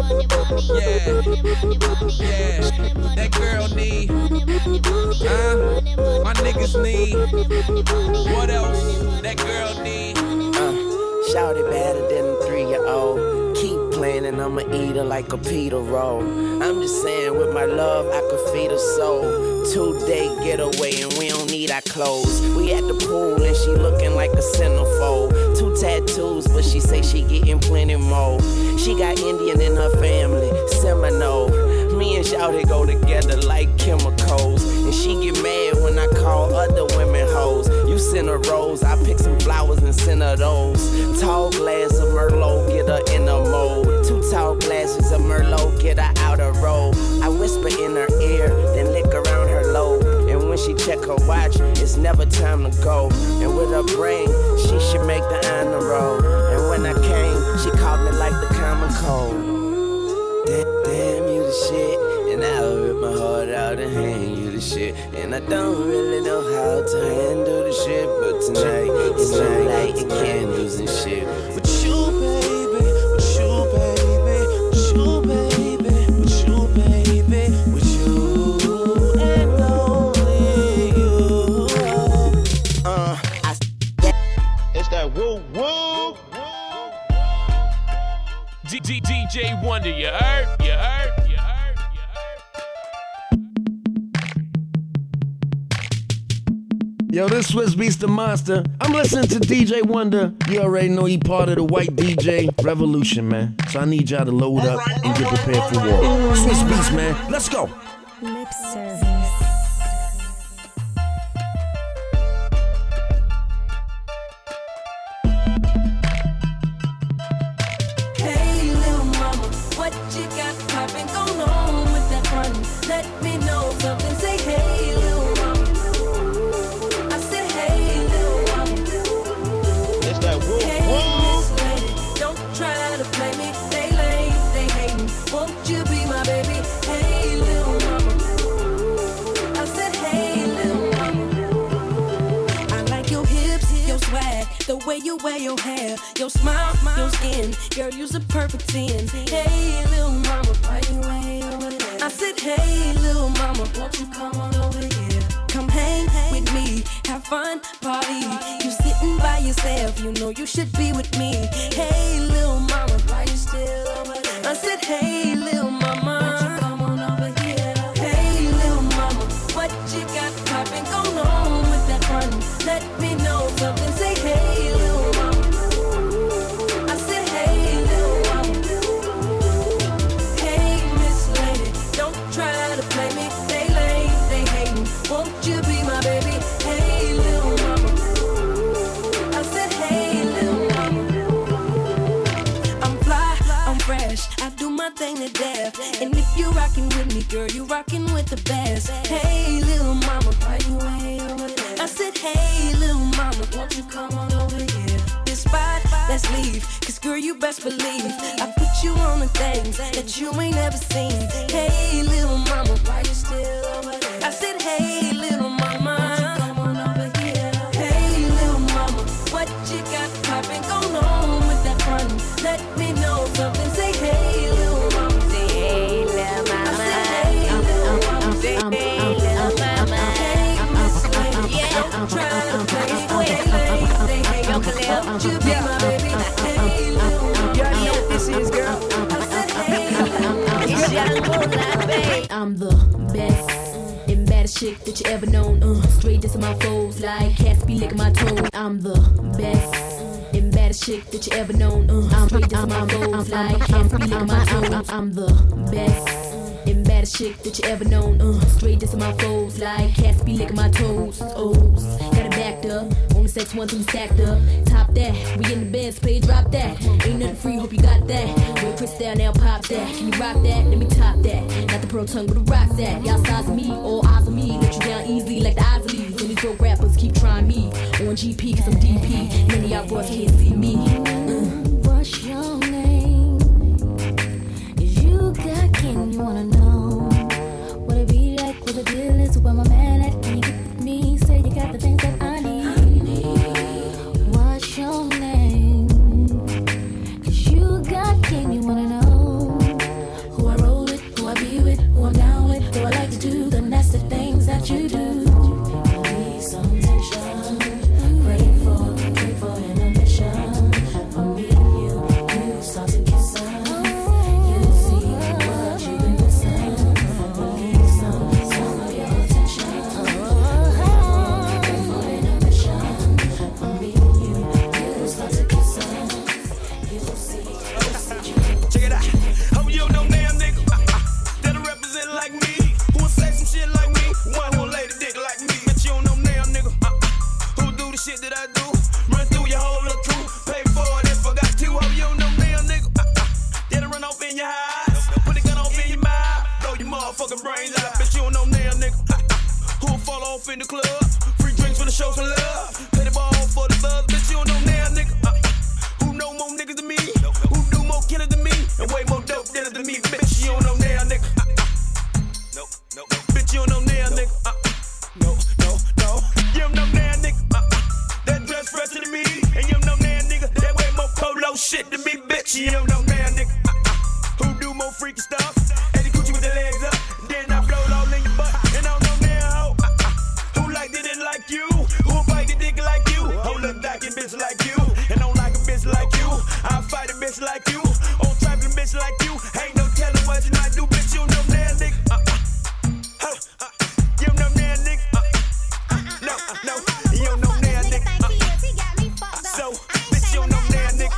S16: that girl need, my niggas need, what else that girl need?
S17: Shout it better than a 3-year-old. Keep playing and I'ma eat her like a Peter roll. I'm just saying with my love I could feed her soul. 2-day getaway and we don't need our clothes. We at the pool and she looking like a centerfold. 2 tattoos but she say she getting plenty more. She got Indian in her family, Seminole. Me and Shawty go together like chemicals. And she get mad when I call other women hoes. You send her rose, I pick some flowers and send her those. Tall glass of Merlot, get her in a mold. 2 tall glasses of Merlot, get her out of roll. I whisper in her ear, then lick around her lobe. And when she check her watch, it's never time to go. And with her brain, she should make the honor roll. And when I came, she called me like the common cold. Damn, you the shit. And I'll rip my heart out and hand you the shit. And I don't really know how to handle the shit. But tonight, it's lighting candles and shit. With you, baby, with you, baby, with you, baby, with you, baby, with you, and only you.
S5: It's that woo woo.
S18: DJ Wonder, you heard? You heard? You heard? You heard?
S19: Yo, this Swiss Beats the Monster. I'm listening to DJ Wonder. You already know he part of the white DJ revolution, man. So I need y'all to load up and get prepared for war. Swiss Beats, man. Let's go.
S1: Lip service.
S10: Hey, little mama, what you got poppin' going on with that run? Let me know something. Say, hey, little mama. I said, hey, little mama.
S5: It's that woo
S10: Hey, Miss Lady, don't try to play me. They lame, they hatin'. Won't you be my baby? Hey, little mama. I said, hey, little mama. I like your hips, your swag, the way you wear your hair, your smile, your skin. Girl, you's a perfect 10. Hey, little mama, why you way over there? I said, hey, little mama, won't you come on over here? Come hang with me, have fun, party. You sitting by yourself, you know you should be with me. Hey, little mama, why you still over there? I said, hey, little mama, won't you come on over here? Hey, little mama, what you got poppin' going on with that run? Let me know something. Say, hey, little mama. I said, hey, little mama. Hey, Miss Lady, don't try to play me. They lame, they hatin'. Won't you be my baby? Hey, little mama. I said, hey, little mama. I'm fly, I'm fresh. I do my thing to death. And if you rockin' with me, girl, you rockin' with the best. Hey, little mama, why you way over there? I said, hey, little mama, won't you come on over here? This spot, let's leave. Cause girl, you best believe I put you on the things that you ain't ever seen. Hey, little mama, why you still over there? I said, hey, little mama, won't you come on over here? Hey, little mama, what you got poppin' going on with that run? Let me know something. Say, hey, little mama. Say, hey, little mama. I said, hey, little mama. Say, hey, little mama. Hey, Miss Lady, don't try to play me. They hate, won't you be my baby? Hey, little mama. You already know what this is, girl. I said, hey, little mama.
S20: I'm the best and baddest chick that you ever known. Straight to my foes like cats be licking my toes. I'm the best and baddest chick that you ever known. Straight to my foes like cats be licking my toes. I'm the best and baddest baddest chick that you ever known. Straight dissing my foes like cats be licking my toes. O's got it backed up. Only sex one thing stacked up. Top that, we in the Benz, play drop that. Ain't nothing free, hope you got that. Wait, Chris down now, pop that. Can you rock that? Let me top that. Not the pro tongue, but the rock that. Y'all size of me, all eyes on me. Let you down easily like the eyes of Lee's. And these broke rappers keep trying me. On GP, cause I'm DP. None of y'all boys can't see me.
S21: What's your name? Is you got kin, you wanna know what it be like, what the deal is, where my man at, can you get with me? Say you got the things that I need. What's your name? Cause you got kin, you wanna know who I roll with, who I be with, who I'm down with, who I like to do the nasty things that you do. Need some attention, pray for intermission. From me and you start to kiss her. You'll see what you've been missing. We need some of your attention. Pray for intermission. From me and you start to kiss her. You'll see what you've been.
S9: Check it out. Hope you don't know damn nigga that'll represent like me. Who'll say some shit like me? One who'll lay the dick like me. Bitch, you don't know damn nigga who do the shit that I do. Run through your whole little crew. Pay for it if I got to. Hope you don't know damn nigga that'll run off in your eyes. Put a gun off in your mind. Blow your motherfucking brains out. Bitch, you don't know damn nigga who'll fall off in the club. Free drinks for the show some love. Play the ball for the buzz. Bitch, you don't know damn nigga who know more niggas than me. Who do more killers than me. And way more dope dealers than me. Bitch, you don't know damn nigga. No. Bitch, you don't know damn nigga. No. You don't know damn nigga. That dress fresher than me. And you don't know damn nigga. That way more polo shit than me. Bitch, you don't know damn nigga. Who do more freaky stuff. And the coochie with the legs up. Then I blow it all in your butt. And I don't know damn hoe. Who like it like you. Who bite the dick like you. Who look like a bitch like you. And don't like a bitch like you. I fight a bitch like you. On trapping a bitch like you. Ain't no telling what you might do. Bitch, you don't know damn nigga. You don't know damn nigga. No. You don't know damn nigga. So, bitch, you don't know damn nigga.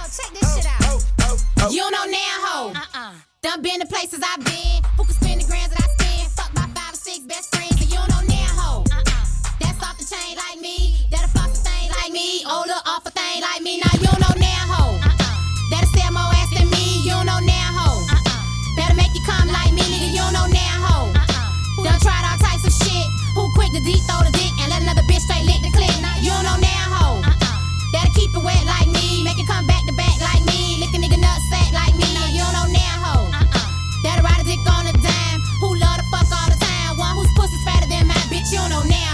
S21: You don't know now, ho. Done been to places I've been. Who can spend the grands that I spend? Fuck my 5 or 6 best friends, and you don't know now, ho. That's off the chain like me. That'll fuck a thing like me. Older off a thing like me. Now you don't know now, ho. That'll sell more ass than me. You don't know now, ho. Better make you come like me, nigga. You don't know now, ho. Done tried all types of shit. Who quick to deep throw the dick and let another bitch straight lick the clip? You don't know now, ho. That'll keep it wet like me. Make it come back to back like me. Lick a nigga nut sack like me. You don't know now, ho. That'll ride a dick on a dime. Who love to fuck all the time? One whose pussy's fatter than mine. Bitch, you don't know now.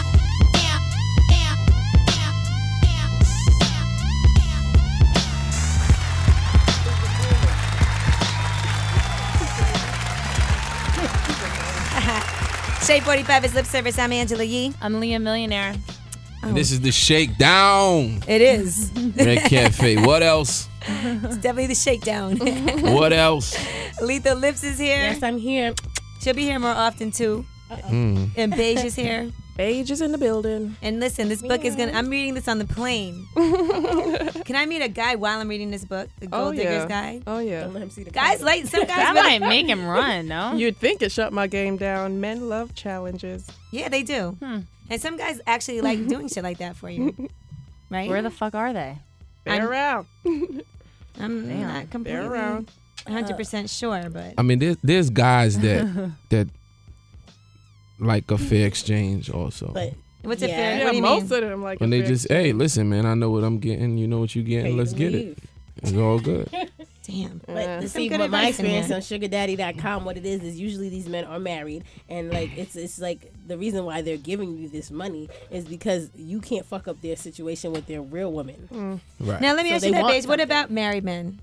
S1: Shade 45 is Lip Service. I'm Angela Yee.
S14: I'm Leah Millionaire.
S15: And this is the Shakedown.
S1: It is.
S15: Red Cafe. What else?
S1: It's definitely the shakedown.
S15: What else?
S1: Lethal Lips is here.
S4: Yes, I'm here.
S1: She'll be here more often too. And Beige is here.
S3: Beige is in the building.
S1: And listen, this book is I'm reading this on the plane. Can I meet a guy while I'm reading this book? The Gold Digger's Guide?
S3: Oh, yeah.
S4: Don't let him see the
S1: guys like some guys
S14: that
S1: really,
S14: might make him run, no?
S3: You'd think it shut my game down. Men love challenges.
S1: Yeah, they do. And some guys actually like doing shit like that for you. Right?
S14: Where the fuck are they?
S3: They're around.
S1: I'm not completely 100% sure, but
S15: I mean, there's guys that like a fair exchange also.
S4: But
S1: what's a fair?
S3: Yeah,
S1: What do you
S3: most
S1: mean?
S3: of them like.
S15: When
S3: a
S15: they
S3: fair
S15: just, hey, listen, man, I know what I'm getting. You know what you getting.
S4: Pay
S15: Let's
S4: to
S15: get
S4: leave.
S15: it. It's all good.
S1: Damn.
S4: But to
S1: Some
S4: see
S1: good
S4: what my
S1: advice in
S4: experience
S1: here.
S4: on SugarDaddy.com, what it is usually these men are married, and like it's like the reason why they're giving you this money is because you can't fuck up their situation with their real woman.
S15: Right.
S1: Now let me
S4: So
S1: ask
S4: they
S1: you that,
S4: want
S1: Beige. What about married men?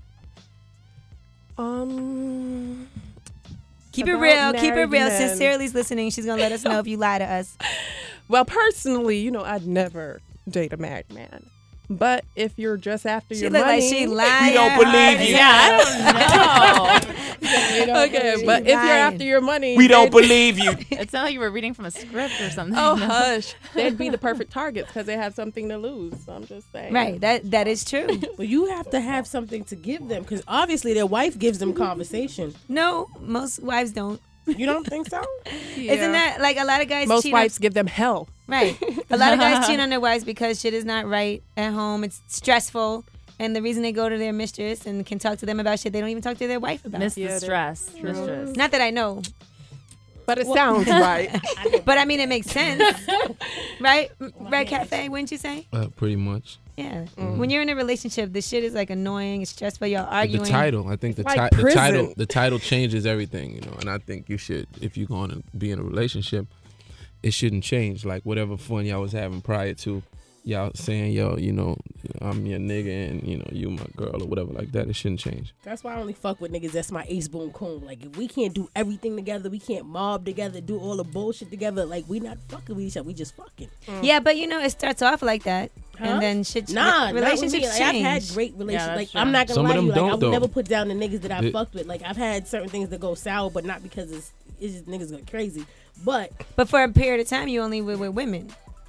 S1: Keep it
S3: About
S1: real. Keep it
S3: married
S1: real.
S3: men.
S1: Sincerely's listening. She's gonna let us know if you lie to us.
S3: Well, personally, I'd never date a married man. But if you're just after
S1: She
S3: your
S1: look
S3: money,
S1: like she lying.
S3: we don't believe you.
S14: I don't know.
S3: Okay, but if you're after your money,
S5: We don't
S3: they'd-
S5: believe you.
S14: It sounded like you were reading from a script or something.
S3: Oh, hush. They'd be the perfect targets because they have something to lose. So I'm just saying.
S1: Right. That is true.
S4: Well, you have to have something to give them because obviously their wife gives them conversation.
S1: No, most wives don't.
S4: You don't think so?
S1: Isn't that like a lot of guys
S3: Most
S1: cheat
S3: wives
S1: on,
S3: give them hell.
S1: right? A lot of guys cheat on their wives because shit is not right at home. It's stressful. And the reason they go to their mistress and can talk to them about shit, they don't even talk to their wife about.
S14: Miss the stress. Mistress.
S1: Not that I know.
S3: But it sounds right.
S1: But I mean, it makes sense. Right? Red Cafe, wouldn't you say?
S15: Pretty much.
S1: Yeah. When you're in a relationship, the shit is like annoying. It's stressful. Y'all arguing.
S15: The title, I think the title changes everything, you know. And I think you should, if you're going to be in a relationship, it shouldn't change. Like whatever fun y'all was having prior to y'all saying, yo, you know, I'm your nigga and, you know, you my girl or whatever like that, it shouldn't change.
S4: That's why I only fuck with niggas that's my ace boom coon. Like, if we can't do everything together, we can't mob together, do all the bullshit together, like, we not fucking with each other, we just fucking.
S1: Yeah, but you know, it starts off like that.
S4: Huh?
S1: And then shit,
S4: Relationships
S1: relationships change.
S4: I've had great relationships. Like,
S14: true.
S4: I'm not gonna
S15: Some
S4: lie
S15: of
S4: to
S15: them
S4: you. Like,
S15: don't,
S4: I would
S15: though.
S4: never put down the niggas that I
S15: It-
S4: fucked with. Like, I've had certain things that go sour, but not because it's just niggas going crazy. But
S1: for a period of time, you only with women.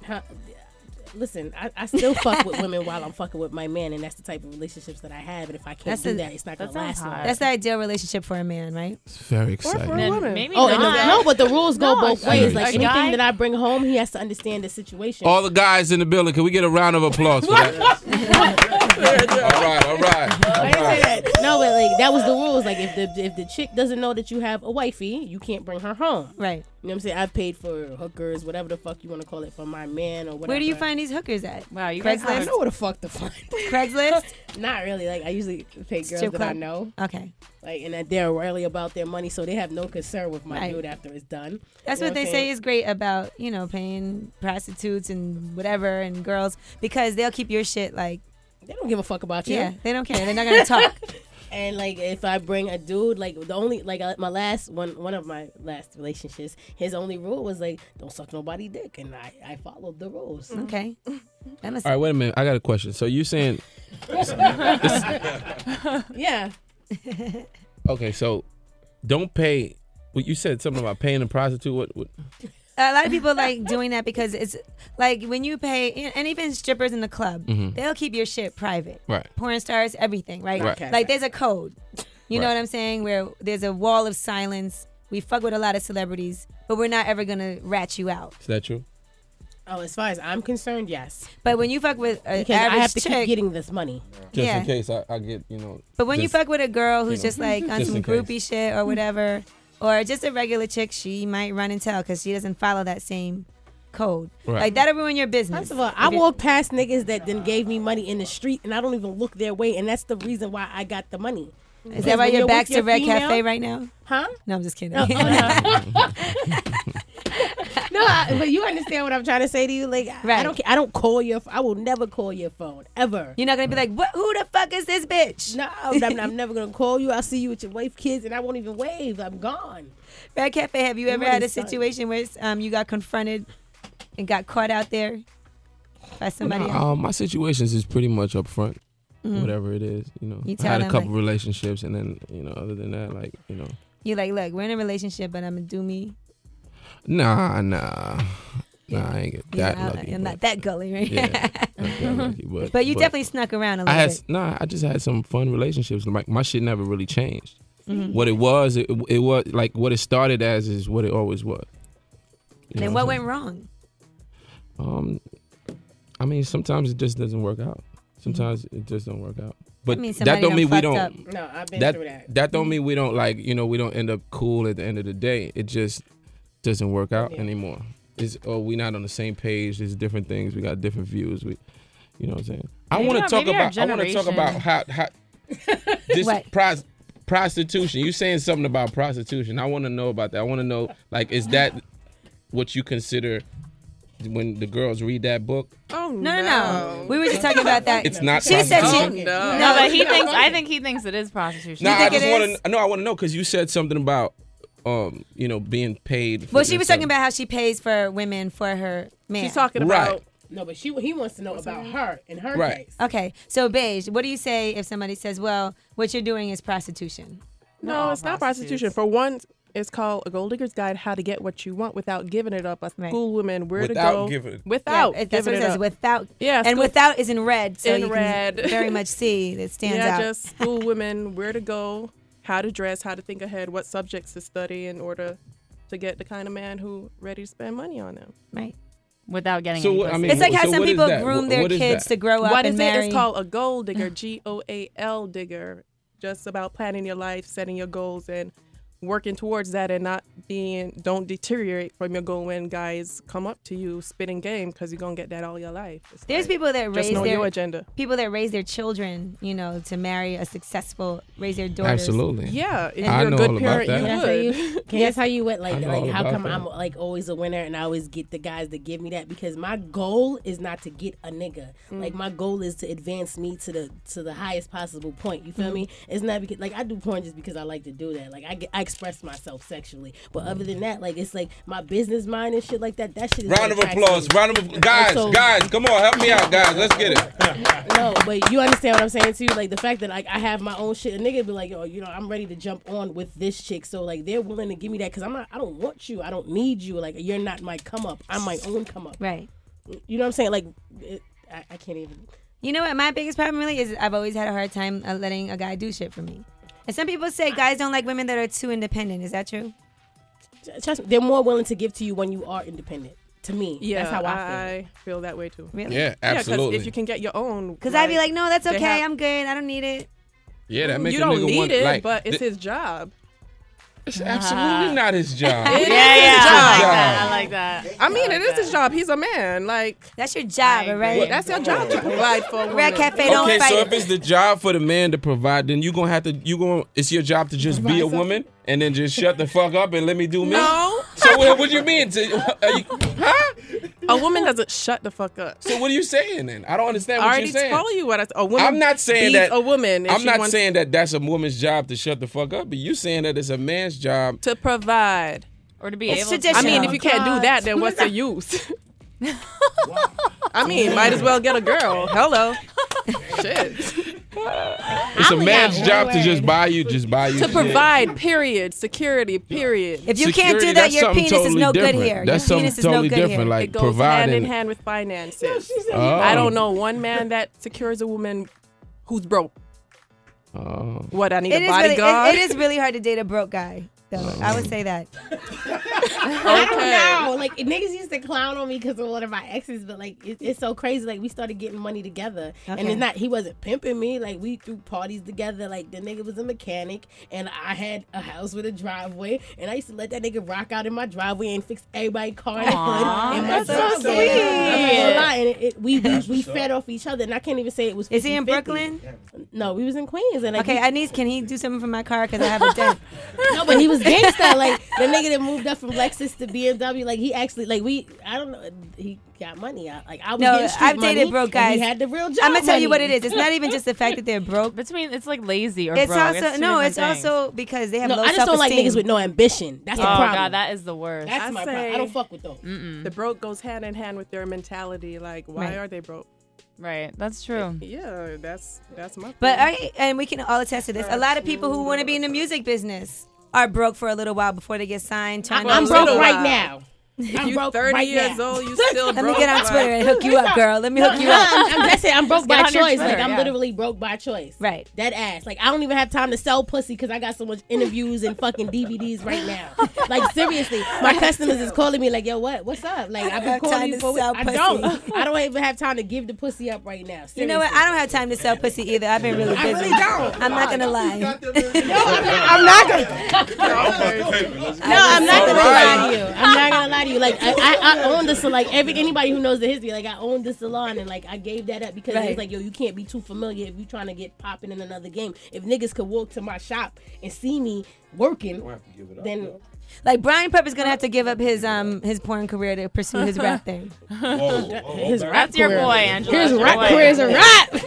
S4: Listen, I still fuck with women while I'm fucking with my man, and that's the type of relationships that I have. And if I can't do that, it's not gonna last long.
S1: That's the ideal relationship for a man, right?
S15: It's very exciting.
S14: Maybe
S4: Oh,
S14: not.
S4: no, but the rules go both ways.
S15: a
S4: Like, anything
S14: guy-
S4: that I bring home, he has to understand the situation.
S15: All the guys in the building, can we get a round of applause for that? All right.
S4: I didn't say that. No, but like that was the rules. Like if the chick doesn't know that you have a wifey, you can't bring her home.
S1: Right.
S4: You know what I'm saying? I paid for hookers, whatever the fuck you want to call it, for my man or whatever.
S1: Where do you find these hookers at?
S14: Wow, you
S4: I
S14: guys
S4: know where the fuck to find.
S1: Craigslist?
S4: Not really. Like I usually pay girls
S1: Strip
S4: that I
S1: club?
S4: know.
S1: Okay.
S4: Like and that they're rarely about their money, so they have no concern with my
S1: Right.
S4: dude after it's done.
S1: That's
S4: You know
S1: what they
S4: I'm
S1: say
S4: saying?
S1: is great about, you know, paying prostitutes and whatever and girls because they'll keep your shit like.
S4: They don't give a fuck about you.
S1: Yeah, they don't care. They're not going to talk.
S4: And like if I bring a dude, like the only like my last one of my last relationships, his only rule was like don't suck nobody dick, and I followed the rules.
S1: Okay.
S15: All right, wait a minute. I got a question. So you saying...
S4: Yeah.
S1: Oh,
S15: Okay, so don't pay... Well, you said something about paying a prostitute. What?
S1: A lot of people like doing that because it's like when you pay, and even strippers in the club,
S15: Mhm.
S1: they'll keep your shit private.
S15: Right.
S1: Porn stars, everything, right?
S15: Right.
S1: Like there's a code. You know
S15: Right.
S1: what I'm saying? Where there's a wall of silence. We fuck with a lot of celebrities, but we're not ever gonna rat you out.
S15: Is that true?
S4: Oh, as far as I'm concerned, yes.
S1: But when you fuck with an
S4: Because
S1: average
S4: I have to
S1: chick,
S4: keep getting this money.
S15: Just
S1: Yeah.
S15: in case I get, you know...
S1: but when you
S15: just-
S1: fuck with a girl who's
S15: you know,
S1: just like on
S15: just
S1: some
S15: in case.
S1: groupie shit or whatever, or just a regular chick, she might run and tell because she doesn't follow that same code.
S15: Right.
S1: Like that'll ruin your business.
S4: First of all, I walk past niggas that then gave me money in the street, and I don't even look their way, and that's the reason why I got the money.
S1: Is
S4: Because
S1: that why
S4: when
S1: your
S4: you're
S1: back's
S4: with
S1: to Red
S4: female-
S1: Cafe right now?
S4: Huh?
S1: No, I'm just kidding.
S4: No, but you understand what I'm trying to say to you. Like, I don't care. I don't call your. I will never call your phone ever.
S1: You're not gonna be like, what? Who the fuck is this bitch?
S4: No, I'm never gonna call you. I'll see you with your wife, kids, and I won't even wave. I'm gone.
S1: Red Cafe, have you
S4: Your
S1: ever had a
S4: money's done.
S1: situation where you got confronted and got caught out there by somebody else?
S15: My situations is pretty much up front.
S1: Mhm.
S15: Whatever it is, you know.
S1: You
S15: I
S1: tell
S15: had a
S1: them,
S15: couple
S1: like-
S15: relationships, and then, you know, other than that, like, you know.
S1: You like, look, we're in a relationship, but I'm gonna do me.
S15: Nah, I ain't get that
S1: Yeah,
S15: lucky.
S1: I'm
S15: but-
S1: not that gully, right?
S15: Yeah, not that lucky,
S1: But you definitely snuck around a little bit.
S15: I just had some fun relationships. Like my shit never really changed.
S1: Mhm.
S15: What it was like what it started as is what it always was. You know
S1: And
S15: what
S1: what
S15: I'm
S1: went wrong?
S15: saying? I mean, sometimes it just doesn't work out. Sometimes it just don't work out. But
S1: means
S15: that
S1: somebody
S15: don't
S1: done
S15: mean we
S1: fucked
S15: don't.
S1: up.
S4: No, I've been
S15: that,
S4: through that.
S15: That don't mean we don't like, you know, we don't end up cool at the end of the day. It just doesn't work out anymore. We not on the same page. There's different things. We got different views. We, you know what I'm saying? I
S14: Maybe
S15: want
S14: our-
S15: to talk
S14: maybe our
S15: about. I want to talk
S14: generation.
S15: about how this prostitution. You saying something about prostitution? I want to know about that. I want to know, like, is that what you consider when the girls read that book?
S3: Oh
S1: no. We were just talking about that.
S15: It's not
S1: She said she.
S15: prostitution?
S14: No, but he thinks. I think he thinks it is prostitution.
S15: No, I just want to. No, I want to know because you said something about, you know, being paid. For
S1: Well, she was
S15: this,
S1: talking about how she pays for women for her man.
S4: She's talking
S15: Right.
S4: about. No, but he wants to know about her in her
S15: Right.
S4: case.
S1: Okay, so Beige, what do you say if somebody says, "Well, what you're doing is prostitution"?
S3: No, it's not prostitution. For one, it's called A Gold Digger's Guide: How to Get What You Want Without Giving It Up. A school women where
S15: Without
S3: to go
S15: giving it-
S3: without
S1: that's
S3: giving
S1: what it
S3: it
S1: says.
S3: up.
S1: Without,
S3: Yeah,
S1: and
S3: school-
S1: without is in red, so
S3: in
S1: you
S3: red.
S1: can very much see that stands
S3: yeah,
S1: out.
S3: just school women where to go how to dress, how to think ahead, what subjects to study in order to get the kind of man who ready to spend money on them.
S1: Right.
S14: Without getting
S15: So
S14: any
S15: what- I
S14: pussy.
S15: mean,
S1: It's like how
S15: so
S1: some
S15: what is
S1: people
S15: that?
S1: groom
S15: What-
S1: their
S15: what is
S1: kids
S15: that?
S1: to grow up
S3: What
S1: and
S3: is
S1: marry.
S3: it? It's called a goal digger, GOAL digger. Just about planning your life, setting your goals, and working towards that, and don't deteriorate from your goal when guys come up to you spitting game, because you're gonna get that all your life. It's
S1: There's
S3: like,
S1: people that
S3: just
S1: raise
S3: know
S1: their
S3: your agenda.
S1: People that raise their children, to marry a successful, raise their daughters.
S15: Absolutely.
S3: Yeah, if
S15: I
S3: you're
S15: know
S3: a good
S15: all about
S3: parent,
S15: that.
S3: you
S4: Can I tell
S3: would.
S4: you? Can I tell you what?
S15: I
S4: Like
S15: know all
S4: how
S15: about
S4: come
S15: that.
S4: I'm like always a winner and I always get the guys that give me that? Because my goal is not to get a nigga. Like my goal is to advance me to the highest possible point. You feel me? It's not because like I do porn just because I like to do that. Like I express myself sexually. But other than that, like it's like my business mind and shit like that. That shit is
S15: Round of
S4: what attracts
S15: applause.
S4: me.
S15: Round of applause.
S4: So-
S15: Guys, come on, help me out, guys. Let's get it.
S4: No, but you understand what I'm saying too. Like the fact that like I have my own shit, a nigga be like, yo, I'm ready to jump on with this chick. So like they're willing to give me that because I don't want you. I don't need you. Like you're not my come up. I'm my own come up.
S1: Right.
S4: You know what I'm saying? Like I can't even.
S1: You know what? My biggest problem really is I've always had a hard time letting a guy do shit for me. And some people say guys don't like women that are too independent. Is that true?
S4: Trust me, they're more willing to give to you when you are independent. To me,
S3: Yeah,
S4: that's how I
S3: I feel that way too.
S1: Really?
S15: Yeah, absolutely.
S3: Because if you can get your own,
S1: Because I'd be like, no, that's
S3: they
S1: okay.
S3: have-
S1: I'm good. I don't need it.
S15: Yeah, that make
S3: you
S15: a
S3: don't
S15: nigga
S3: need
S15: want
S3: it,
S15: like.
S3: but it's his job.
S15: It's absolutely not his job.
S3: It is
S14: Yeah,
S3: his
S14: I like
S3: job.
S14: that. I like that.
S3: I mean, it is his job. He's a man. Like
S1: That's your job, all right?
S3: that's your job to provide for a woman.
S1: Red Cafe don't
S15: Okay,
S1: fight
S15: so
S1: it.
S15: if it's the job for the man to provide, then it's your job to just be a woman and then just shut the fuck up and let me do me?
S3: No.
S15: So what do you mean? Huh?
S3: A woman doesn't shut the fuck up.
S15: So what are you saying then? I don't understand
S3: I
S15: what
S3: already
S15: you're saying.
S3: told you what a woman.
S15: I'm not saying
S3: beats
S15: that
S3: a woman. if
S15: I'm
S3: she
S15: not
S3: wants
S15: saying that that's a woman's job to shut the fuck up, but you saying that it's a man's job
S3: to provide.
S14: Or to be
S1: It's
S14: able to.
S1: traditional.
S3: I mean, if you can't do that, then what's the use? I mean, might as well get a girl. Hello. Shit.
S15: It's a man's job to just buy you
S3: To
S15: shit.
S3: provide, period. Security, period.
S1: If you can't
S15: Security,
S1: do that,
S15: that's
S1: your
S15: something
S1: penis is
S15: totally
S1: no good
S15: different.
S1: here.
S15: That's
S1: Your penis
S15: something
S1: is no
S15: totally
S1: good
S15: different.
S1: here.
S15: Like
S3: It goes hand in
S15: providing.
S3: hand with finances.
S15: Oh.
S3: I don't know one man that secures a woman who's broke.
S15: Oh.
S3: What, I need
S1: It
S3: a
S1: is really,
S3: bodyguard?
S1: it is really hard to date a broke guy. Though. I would say that.
S4: I don't know. Like niggas used to clown on me because of one of my exes, but like it's so crazy. Like we started getting money together, and
S1: Okay.
S4: it's not. He wasn't pimping me. Like we threw parties together. Like the nigga was a mechanic, and I had a house with a driveway, and I used to let that nigga rock out in my driveway and fix everybody's car in the hood. And my
S1: that's so
S4: son
S1: sweet.
S4: And we fed off each other, and I can't even say it was.
S1: Is he in
S4: 50-50.
S1: Brooklyn?
S4: No, we was in Queens, and like
S1: Okay, can he do something for my car because I have a dent?
S4: no, but he was gangsta. Like the nigga that moved up from Lexus to BMW. Like he actually, like I don't know. He got money. I was
S1: No,
S4: getting street
S1: I've dated
S4: money,
S1: broke
S4: and
S1: guys.
S4: He had the real job.
S1: I'm gonna tell you what
S4: money.
S1: it is. It's not even just the fact that they're broke.
S14: It's like lazy or
S1: It's
S14: broke.
S1: also
S14: two
S1: no.
S14: different
S1: It's
S14: things.
S1: also because they have
S4: No,
S1: low
S4: I just don't like
S1: self-esteem.
S4: niggas with no ambition. That's the
S14: Oh
S4: problem.
S14: god, that is the worst.
S4: That's my problem. I don't fuck with those.
S3: The broke goes hand in hand with their mentality. Like, why
S1: Right.
S3: are they broke?
S14: Right, that's true.
S3: Yeah, that's my.
S1: But
S3: thing.
S1: and we can all attest to this. A lot of people who want to be in the music business are broke for a little while before they get signed. Trying
S4: I'm
S1: to
S4: broke
S3: little
S4: right
S3: while.
S4: now. I'm
S3: You
S4: broke
S3: 30
S4: right
S3: years
S4: now.
S3: old, you still
S1: Let
S3: broke.
S1: me get on
S3: like-
S1: Twitter and hook you up, girl. Let me hook you up.
S4: That's it. I'm broke
S14: Just
S4: by
S14: get on your
S4: choice.
S14: Twitter,
S4: Like I'm
S14: yeah.
S4: literally broke by choice.
S1: Right.
S4: That ass. Like I don't even have time to sell pussy because I got so much interviews and fucking DVDs right now. Like seriously, my customers is calling me like, yo, what's up? Like I've been
S1: have
S4: calling
S1: time
S4: you
S1: to
S4: for.
S1: sell
S4: I
S1: pussy.
S4: don't even have time to give the pussy up right now.
S1: You know what? I don't have time to sell pussy either. I've been really busy.
S4: really don't.
S1: I'm not gonna lie.
S4: I'm not gonna. No, I'm not gonna lie to you. I'm not gonna lie to you. Like I own the salon. Like anybody who knows the history, like I owned the salon and like I gave that up because
S1: Right.
S4: it's like, yo, you can't be too familiar if you trying to get popping in another game. If niggas could walk to my shop and see me working, then
S1: Like Brian Purp is gonna have to give up his porn career to pursue his rap thing.
S4: his rap
S14: That's your
S4: career.
S14: boy, Angela.
S4: His
S14: That's your
S4: rap
S14: boy.
S4: career is a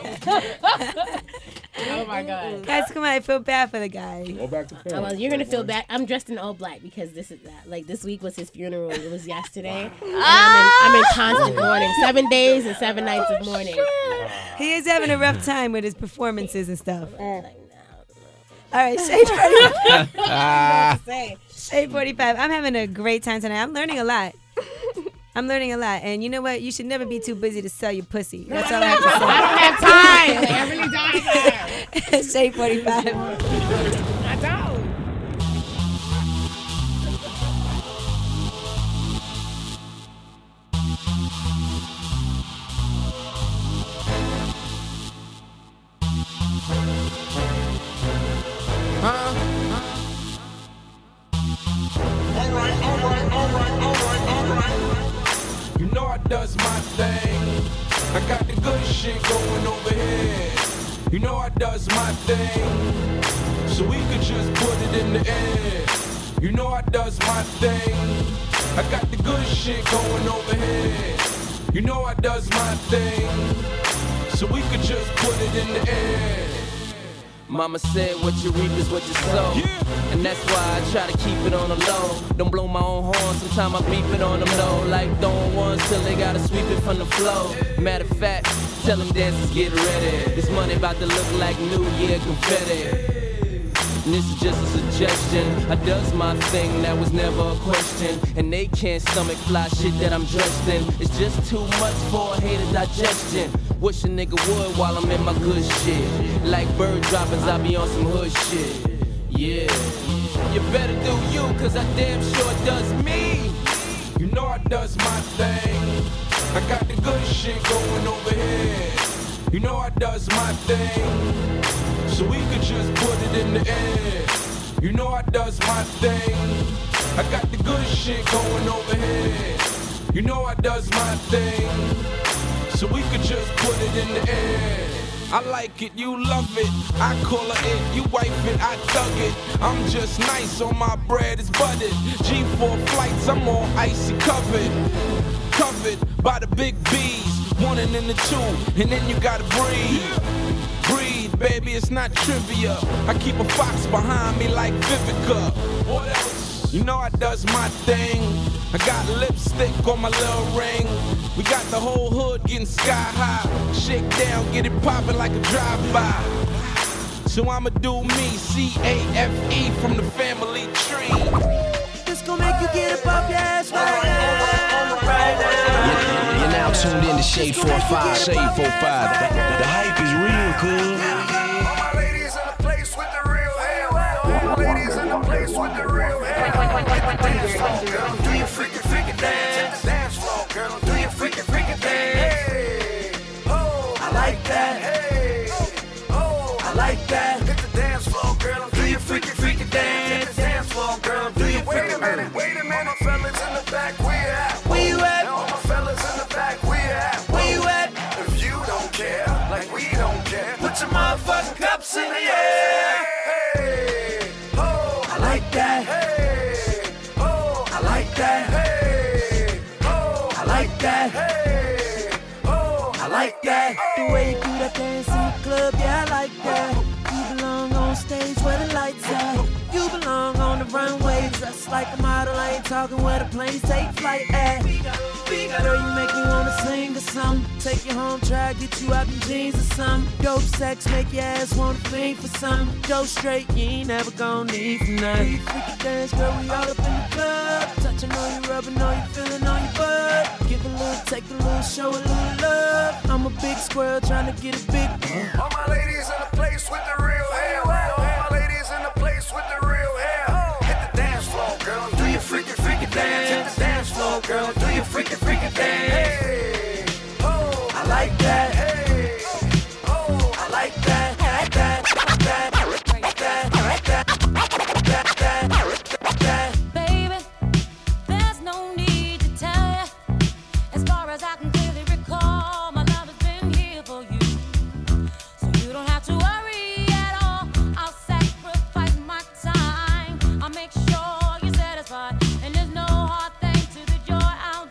S4: rap. Oh my god.
S1: Guys, come on! I feel bad for the guy.
S15: Go back to
S4: Oh, well, you're gonna feel bad. I'm dressed in all black because this is like this week was his funeral. It was yesterday, and I'm in constant mourning. 7 days and 7 nights of mourning.
S1: He is having a rough time with his performances and stuff. All right, Shade 45. Shade 45. I'm having a great time tonight. I'm learning a lot. And you know what? You should never be too busy to sell your pussy. That's all I have to say.
S4: I don't have time. Like, I really don't have time.
S1: Shade 45.
S4: I don't.
S8: You know I does my thing. I got the good shit going over here. You know I does my thing. So we could just put it in the air. You know I does my thing. I got the good shit going over here. You know I does my thing. So we could just put it in the air.
S16: Mama said what you reap is what you sow. And that's why I try to keep it on the low. Don't blow my own horn, sometimes I beep it on them low. Like throwing ones till they gotta sweep it from the flow. Matter of fact, tell them dancers get ready. This money about to look like New Year confetti. And this is just a suggestion. I does my thing, that was never a question. And they can't stomach fly shit that I'm dressed in. It's just too much for a hater digestion. Wish a nigga would while I'm in my good shit. Like bird droppings, I be on some hood shit. Yeah. You better do you, cause I damn sure does me.
S8: You know I does my thing. I got the good shit going over here. You know I does my thing. So we could just put it in the air. You know I does my thing. I got the good shit going over here. You know I does my thing. So we could just put it in the air. I like it, you love it. I call her it, you wife it, I thug it. I'm just nice, on my bread is buttered. G4 flights, I'm all icy covered. Covered by the big B's. 1 and then the 2, and then you gotta breathe. Breathe, baby, it's not trivia. I keep a fox behind me like Vivica. What else? You know I does my thing. I got lipstick on my little ring. We got the whole hood getting sky high. Shake down, get it poppin' like a drive-by. So I'ma do me, C-A-F-E from the family tree.
S9: This gon' make you get up off your ass right now.
S19: You're now tuned in to Shade 45.
S5: Shade 45. The hype is real, cool.
S9: All my ladies in the place with the real hair. All my ladies in the place with the real hair. Do your freaky dance. Hit the dance floor, girl. Do your freaky dance. Hey, oh, I like that. Hey, oh, I like that. Hit the dance floor, girl. Do your freaky dance. Hit the dance floor, girl. Do your freaky dance. Wait a minute, fellas in the back, where you at? Where you at? All my fellas in the back, where you at? Where you at? If you don't care, like we don't care, put your motherfucking cups in the air. Hey, oh, I like that. Hey, oh, I like that. Hey, oh, I like that. Hey, oh, I like that. The way you do that dance in the club, yeah, I like that. You belong on stage where the lights at. You belong on the runway, dressed like a model. I ain't talking where the planes take flight at. Girl, you make me wanna sing or something. Take you home, try to get you out in jeans or something. Dope sex, make your ass wanna think for something. Go straight, you ain't never gonna need for nothing. Freaky dance, girl, we all up in the club. Touching on you, rubbing on you, feeling on your butt. Give a little, take a little, show a little love. I'm a big squirrel trying to get a big. All my ladies in the place with the real hair. All my ladies in the place with the real hair. Hit the dance floor, girl. Do your freaky dance. Hit the dance floor, girl. Do your freaky dance. Hey, oh, I like that. Hey, oh, I like that.
S21: Baby, there's no need to tell you. As far as I can clearly recall, my love has been here for you. So you don't have to worry at all. I'll sacrifice my time. I'll make sure you're satisfied. And there's no hard thing to the joy I'll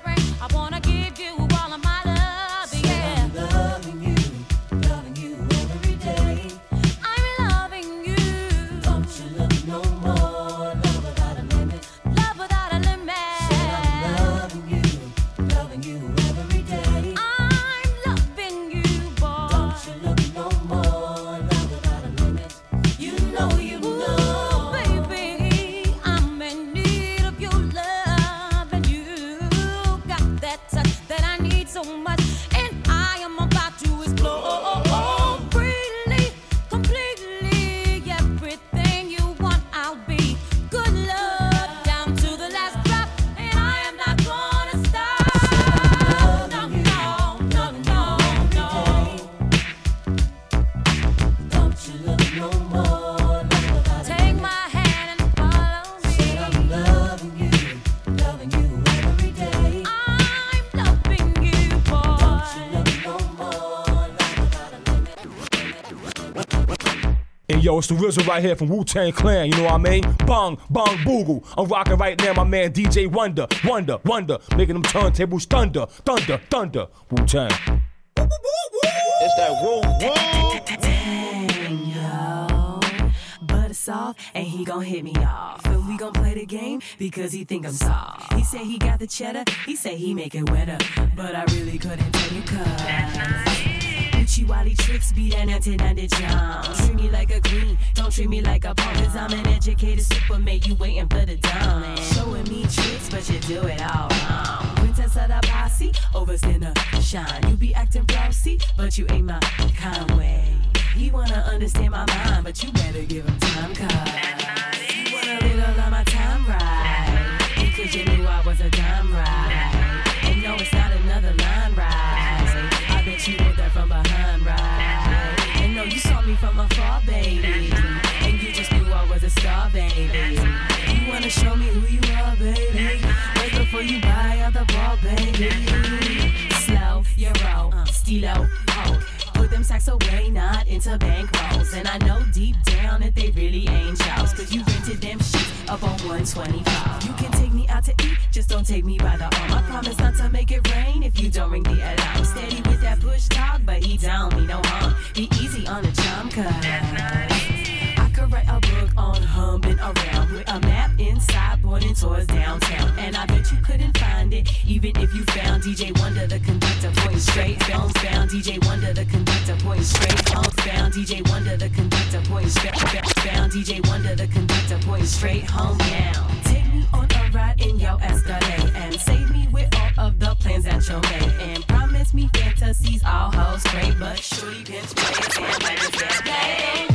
S6: Hey yo, it's the RZA right here from Wu-Tang Clan, you know what I mean? Bong, bong, boogle. I'm rocking right now, my man DJ Wonder, Wonder, making them turntables thunder, thunder, thunder. Wu-Tang.
S5: It's that woo woo.
S10: Dang, yo. Butter soft, and he gon' hit me off. And we gon' play the game because he think I'm soft. He say he got the cheddar, he say he make it wetter. But I really couldn't tell you cause. Wally tricks be that 1990 jam. Treat me like a queen, don't treat me like a pawn. Cause I'm an educated supermate, you waiting for the dawn. Showing me tricks, but you do it all wrong. Princess of the posse, overstand the shine. You be acting flossy, but you ain't my kind way. He wanna understand my mind, but you better give him time, cause you wanna live all my time right. Because you knew I was a dime right. And no, it's not another line right. I bet you wrote that from behind right. And no, you saw me from afar, baby. And you just knew I was a star, baby. You wanna show me who you are, baby. Wait before you buy out the ball, baby. Slow, you roll, stilo, ho. Put them sacks away, not into bankrolls. And I know deep down that they really ain't yours. Cause you rented them shit up on 125. You can take me out to eat, just don't take me by the arm. I promise not to make it rain if you don't ring the alarm. Steady with that push talk, but he don't mean no harm. Be easy on the charm, cause I could write a book on humping around with a map inside pointing towards downtown. And I bet you couldn't find it, even if you found DJ Wonder, the conductor, pointing straight. Found DJ Wonder, the conductor, pointing straight. Found DJ Wonder, the conductor, pointing straight. Found DJ Wonder, the conductor, pointing straight home now. Take me on a ride in your Escalade and save me with all of the plans that you made. And promise me fantasies, all hoes great, but shorty pimps play it and like it's that play.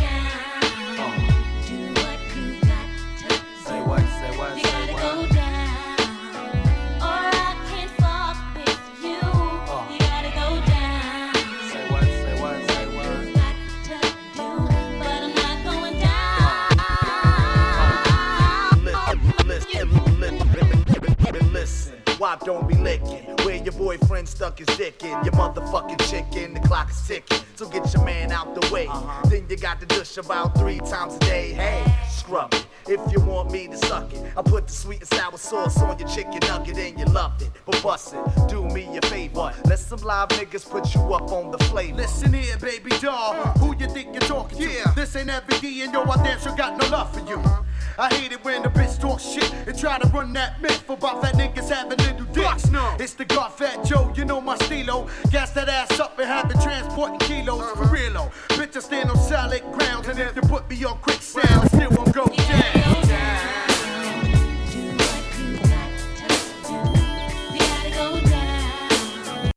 S5: Say what, say what,
S21: You gotta go down, or I can't fuck with you. You gotta go down.
S5: Say what, say what, say what.
S21: But I'm not going down.
S5: Listen, WAP don't be licking. Where your boyfriend stuck his dick in. Your motherfucking chicken, the clock is ticking. So get your man out the way. Then you got to dush about 3 times a day. Hey, scrub it. If you want me to suck it, I put the sweet and sour sauce on your chicken nugget and you loved it. But bust it, do me a favor. Let some live niggas put you up on the flavor.
S22: Listen here, baby doll. Who you think you're talking to? Yeah. This ain't FBD and yo, I damn sure got no love for you. I hate it when the bitch talk shit and try to run that myth about that niggas having little dicks. No. It's the God Fat Joe, you know my stilo. Gas that ass up and have it transporting kilos for real. Bitch, I stand on solid grounds, and if you put me on quicksand, I still won't go down.